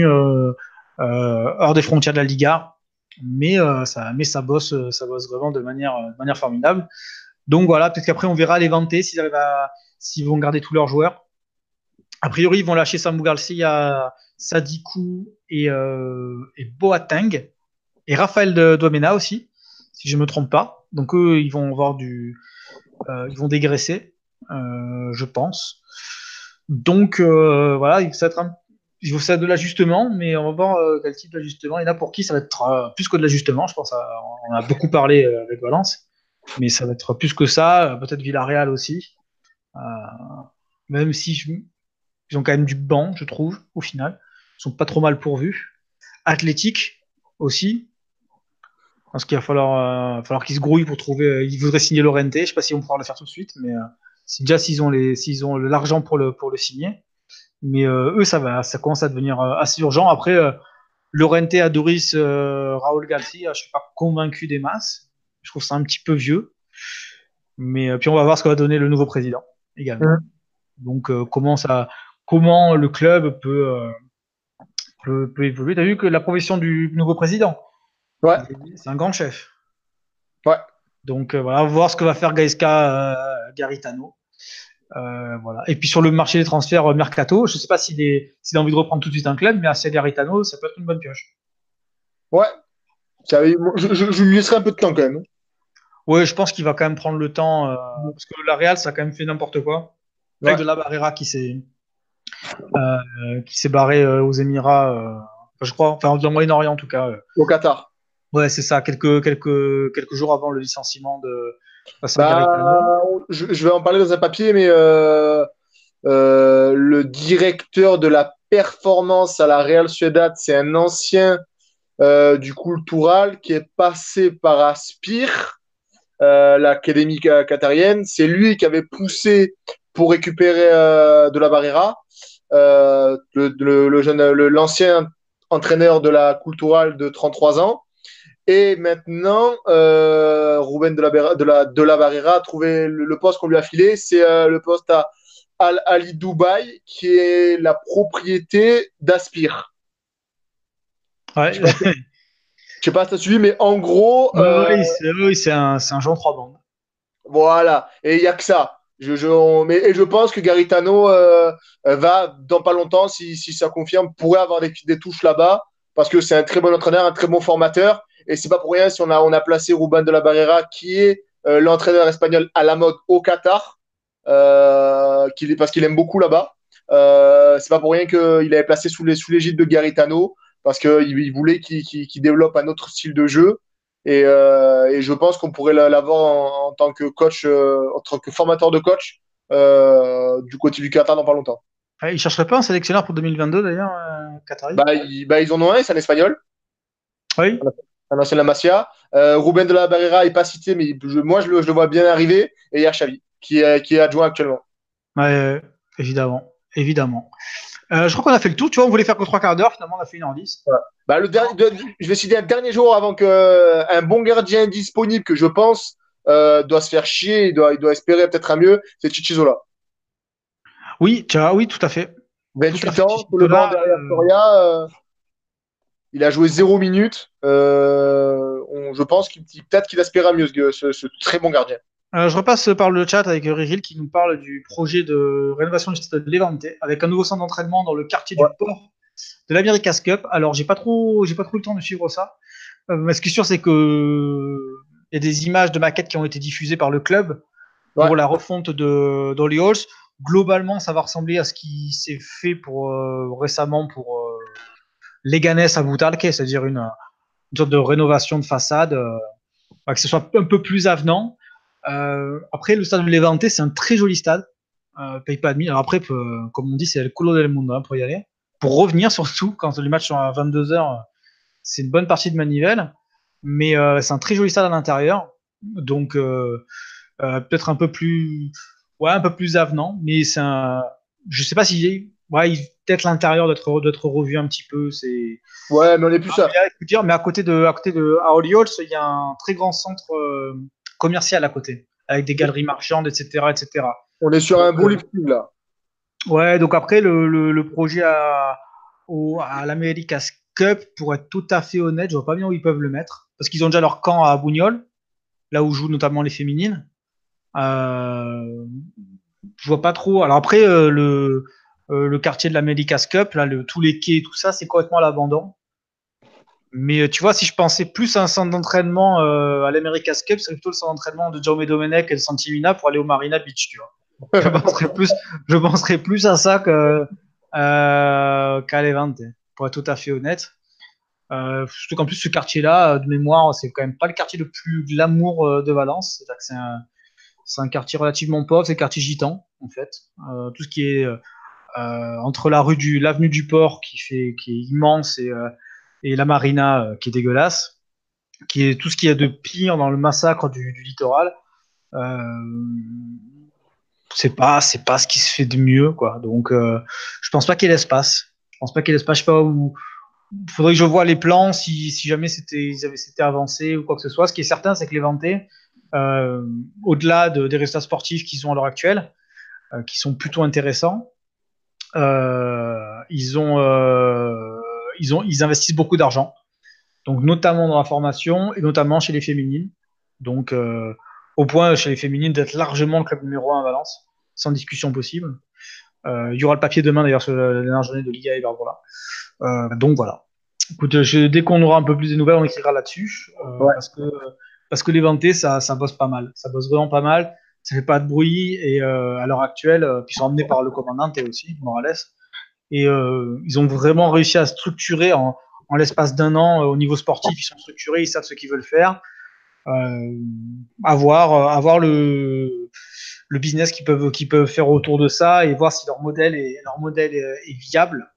S1: hors des frontières de la Liga, mais ça bosse vraiment de manière formidable. Donc voilà, peut-être qu'après on verra les vanter s'ils vont garder tous leurs joueurs. A priori, ils vont lâcher Samou Garcia, Sadikou et Boateng et Raphaël Domena aussi, si je me trompe pas. Donc eux, ils vont dégraisser, je pense. Donc voilà, il faut ça de l'ajustement, mais on va voir quel type d'ajustement. Il y en a pour qui ça va être plus que de l'ajustement, je pense. On a beaucoup parlé avec Valence, mais ça va être plus que ça. Peut-être Villarreal aussi, euh, même si ils ont quand même du banc, je trouve, au final. Ils sont pas trop mal pourvus. Athlétique aussi. Je pense qu'il va falloir qu'ils se grouillent pour trouver. Ils voudraient signer Lorente. Je sais pas si on pourra le faire tout de suite, mais déjà s'ils ont l'argent pour le signer. Mais eux, ça commence à devenir assez urgent. Après, Lorente, Adoris, Raúl Garcia, je suis pas convaincu des masses. Je trouve ça un petit peu vieux. Mais puis on va voir ce que va donner le nouveau président également.
S2: Hum.
S1: Donc comment le club peut évoluer. Tu as vu que la profession du nouveau président,
S2: Ouais,
S1: c'est un grand chef.
S2: ouais.
S1: Donc voilà, on va voir ce que va faire Gaisca Garitano. Voilà. Et puis sur le marché des transferts mercato, je ne sais pas s'il a envie de reprendre tout de suite un club, mais à Garitano, ça peut être une bonne pioche.
S2: Ouais. Je lui laisserai un peu de temps quand même.
S1: Ouais, je pense qu'il va quand même prendre le temps, parce que la Real, ça a quand même fait n'importe quoi. Avec
S2: Ouais.
S1: de la Barrera qui s'est barré aux Émirats, enfin, je crois, enfin dans le Moyen-Orient en tout cas.
S2: Au Qatar.
S1: Ouais, c'est ça, quelques jours avant le licenciement de Vincent
S2: Bah,
S1: Garitano.
S2: je vais en parler dans un papier, mais le directeur de la performance à la Real Sociedad, c'est un ancien du Cultural qui est passé par Aspire, l'académie qatarienne. C'est lui qui avait poussé pour récupérer de la Barrera, le jeune, l'ancien entraîneur de la Cultural de 33 ans. Et maintenant, Ruben de la Barrera a trouvé le poste qu'on lui a filé. C'est le poste à Al Ali Dubaï, qui est la propriété d'Aspire.
S1: Ouais,
S2: Je sais pas, je sais pas si tu as suivi, mais en gros,
S1: oui, c'est un Jean trois bandes.
S2: voilà. Et il n'y a que ça. Et je pense que Garitano va, dans pas longtemps, si ça confirme, pourrait avoir des touches là-bas, parce que c'est un très bon entraîneur, un très bon formateur. Et c'est pas pour rien si on a placé Ruben de la Barrera, qui est l'entraîneur espagnol à la mode au Qatar, parce qu'il aime beaucoup là-bas. C'est pas pour rien qu'il avait placé sous l'égide de Garitano. parce qu'il voulait qu'il développe un autre style de jeu. Et je pense qu'on pourrait l'avoir en tant que coach, en tant que formateur de coach du côté du Qatar dans pas longtemps.
S1: Ouais, il chercherait pas un sélectionneur pour 2022 d'ailleurs, Qatari?
S2: Ils en ont un, c'est un espagnol,
S1: Oui.
S2: un ancien de la Masia. Ruben de la Barrera n'est pas cité, mais moi je le vois bien arriver. Et il y a Xavi, qui est adjoint actuellement.
S1: Ouais, évidemment. Évidemment. Je crois qu'on a fait le tour. Tu vois, on voulait faire que 3 quarts d'heure. Finalement, on a fait 1h10.
S2: Voilà. Je vais citer un dernier jour avant qu'un bon gardien disponible que je pense doit se faire chier, il doit espérer peut-être un mieux, c'est Chichizola.
S1: Oui, oui, tout à fait. Tout à
S2: 28
S1: fait.
S2: ans, sur le banc
S1: Là,
S2: derrière Soria, il a joué 0 minutes. Je pense peut-être qu'il espère mieux, ce très bon gardien.
S1: je repasse par le chat avec Régil qui nous parle du projet de rénovation du stade de Levante avec un nouveau centre d'entraînement dans le quartier
S2: Ouais,
S1: du port de l'America's Cup. Alors, j'ai pas trop eu le temps de suivre ça. Mais ce qui est sûr, c'est que il y a des images de maquettes qui ont été diffusées par le club
S2: ouais.
S1: pour la refonte de d'Holly Halls. Globalement, ça va ressembler à ce qui s'est fait pour récemment pour Leganés à Boutalque, c'est-à-dire une sorte de rénovation de façade, que ce soit un peu plus avenant. Après, le stade de Levante, c'est un très joli stade, paye pas admis. Alors après, comme on dit, c'est le culo del mundo pour y aller. Pour revenir surtout, quand les matchs sont à 22h, c'est une bonne partie de manivelle. Mais c'est un très joli stade à l'intérieur. Donc, peut-être un peu plus avenant. Mais je sais pas si, ouais, peut-être l'intérieur d'être revu un petit peu. C'est
S2: Ouais, mais on est plus ça.
S1: dire, mais à côté de à Oliols, il y a un très grand centre commercial à côté, avec des galeries marchandes, etc., etc.
S2: On est sur
S1: Donc,
S2: un bon lifting là.
S1: ouais, donc après le projet à l'America's Cup, pour être tout à fait honnête, je vois pas bien où ils peuvent le mettre, parce qu'ils ont déjà leur camp à Bougnols, là où jouent notamment les féminines. Euh, je vois pas trop. Alors après, le quartier de l'America's Cup, là, tous les quais, tout ça, c'est complètement à l'abandon. Mais tu vois, si je pensais plus à un centre d'entraînement à l'America's Cup, c'est plutôt le centre d'entraînement de Jaume Domenech et de Santimina pour aller au Marina Beach, tu vois. Je penserais plus à ça qu'à Levante, pour être tout à fait honnête. Surtout qu'en plus, ce quartier-là, de mémoire, c'est quand même pas le quartier le plus glamour de Valence. C'est-à-dire que c'est un quartier relativement pauvre, c'est le quartier gitan, en fait. Tout ce qui est entre l'avenue du Port, qui est immense, et la marina, qui est dégueulasse, qui est tout ce qu'il y a de pire dans le massacre du littoral. Euh, c'est pas ce qui se fait de mieux, quoi. Donc, je pense pas qu'il y ait l'espace. Je pense pas qu'il y ait l'espace. Je sais pas où. Il faudrait que je vois les plans si jamais c'était avancé ou quoi que ce soit. Ce qui est certain, c'est que les Ventés, au-delà des résultats sportifs qu'ils ont à l'heure actuelle, qui sont plutôt intéressants, ils investissent beaucoup d'argent, donc notamment dans la formation et notamment chez les féminines. Donc, au point chez les féminines d'être largement le club numéro 1 à Valence, sans discussion possible. Il y aura le papier demain d'ailleurs sur la dernière journée de Liga Iberdrola. Donc voilà. Écoute, dès qu'on aura un peu plus de nouvelles, on écrira là-dessus,
S2: Ouais.
S1: parce que les Ventés, ça bosse pas mal. Ça bosse vraiment pas mal. Ça fait pas de bruit et à l'heure actuelle, puis ils sont emmenés par le commandant aussi, Morales. Et ils ont vraiment réussi à structurer en l'espace d'un an au niveau sportif. Ils sont structurés, ils savent ce qu'ils veulent faire. Avoir le business qu'ils peuvent faire autour de ça et voir si leur modèle est viable.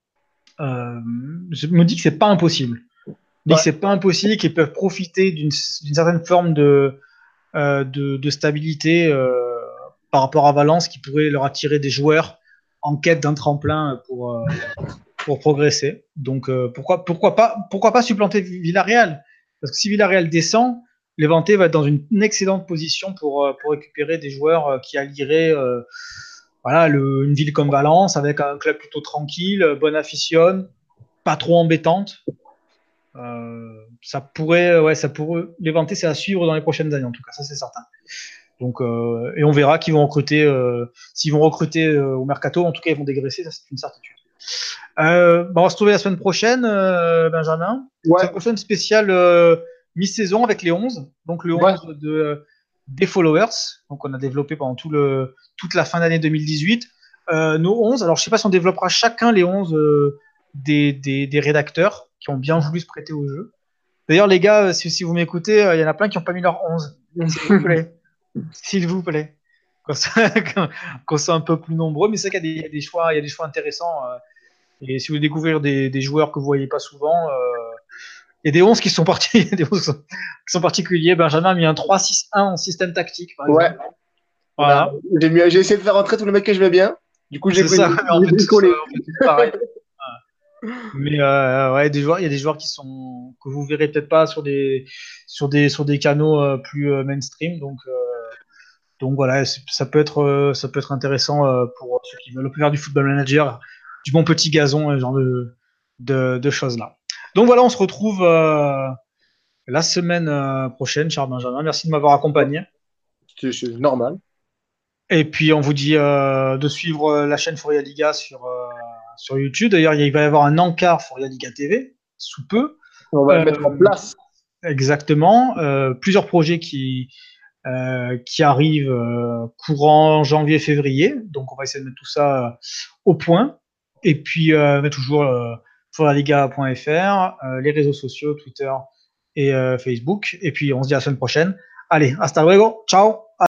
S1: Je me dis que c'est pas impossible. Je me dis que
S2: Ouais.
S1: c'est pas impossible qu'ils peuvent profiter d'une certaine forme de stabilité par rapport à Valence qui pourrait leur attirer des joueurs en quête d'un tremplin pour progresser. Donc pourquoi pas supplanter Villarreal? Parce que si Villarreal descend, Levante va être dans une excellente position pour récupérer des joueurs qui allieraient voilà, une ville comme Valence avec un club plutôt tranquille, bonne afición, pas trop embêtante. Ça pourrait, Levante, c'est à suivre dans les prochaines années en tout cas, ça c'est certain. Donc, et on verra qui vont recruter, s'ils vont recruter au mercato, en tout cas ils vont dégraisser, ça c'est une certitude. On va se retrouver la semaine prochaine, Benjamin.
S2: Ouais.
S1: Semaine prochaine spéciale mi-saison avec les 11. Donc le
S2: Ouais.
S1: 11 des followers. Donc on a développé pendant toute la fin d'année 2018. Nos 11, alors je ne sais pas si on développera chacun les 11 des rédacteurs qui ont bien voulu se prêter au jeu. D'ailleurs, les gars, si vous m'écoutez, il y en a plein qui n'ont pas mis leur 11. S'il vous plaît. S'il vous plaît. Qu'on soit un peu plus nombreux, mais c'est vrai qu'il y a il y a des choix intéressants. Et si vous découvrez des joueurs que vous voyez pas souvent, il y a des 11 qui sont partis, des 11 qui sont particuliers. Benjamin a mis un 3-6-1 en système tactique, par exemple.
S2: Ouais.
S1: Voilà.
S2: J'ai essayé de faire rentrer tous les mecs que je vais bien. Du coup,
S1: C'est ça, on fait
S2: bricolé.
S1: tous pareil. Mais ouais, il y a des joueurs que vous verrez peut-être pas sur des canaux plus mainstream. Donc voilà, ça peut être intéressant pour ceux qui veulent faire du football manager, du bon petit gazon, ce genre de choses là. Donc voilà, on se retrouve la semaine prochaine, cher Benjamin. Merci de m'avoir accompagné.
S2: C'est normal.
S1: Et puis on vous dit de suivre la chaîne Fourier Liga sur YouTube. D'ailleurs, il va y avoir un encart Fourier Liga TV sous peu.
S2: On va le mettre en place.
S1: Exactement. Plusieurs projets qui arrivent courant janvier-février. Donc on va essayer de mettre tout ça au point. Et puis mais toujours fourierliga.fr, les réseaux sociaux, Twitter et Facebook. Et puis on se dit à la semaine prochaine. Allez, hasta luego. Ciao.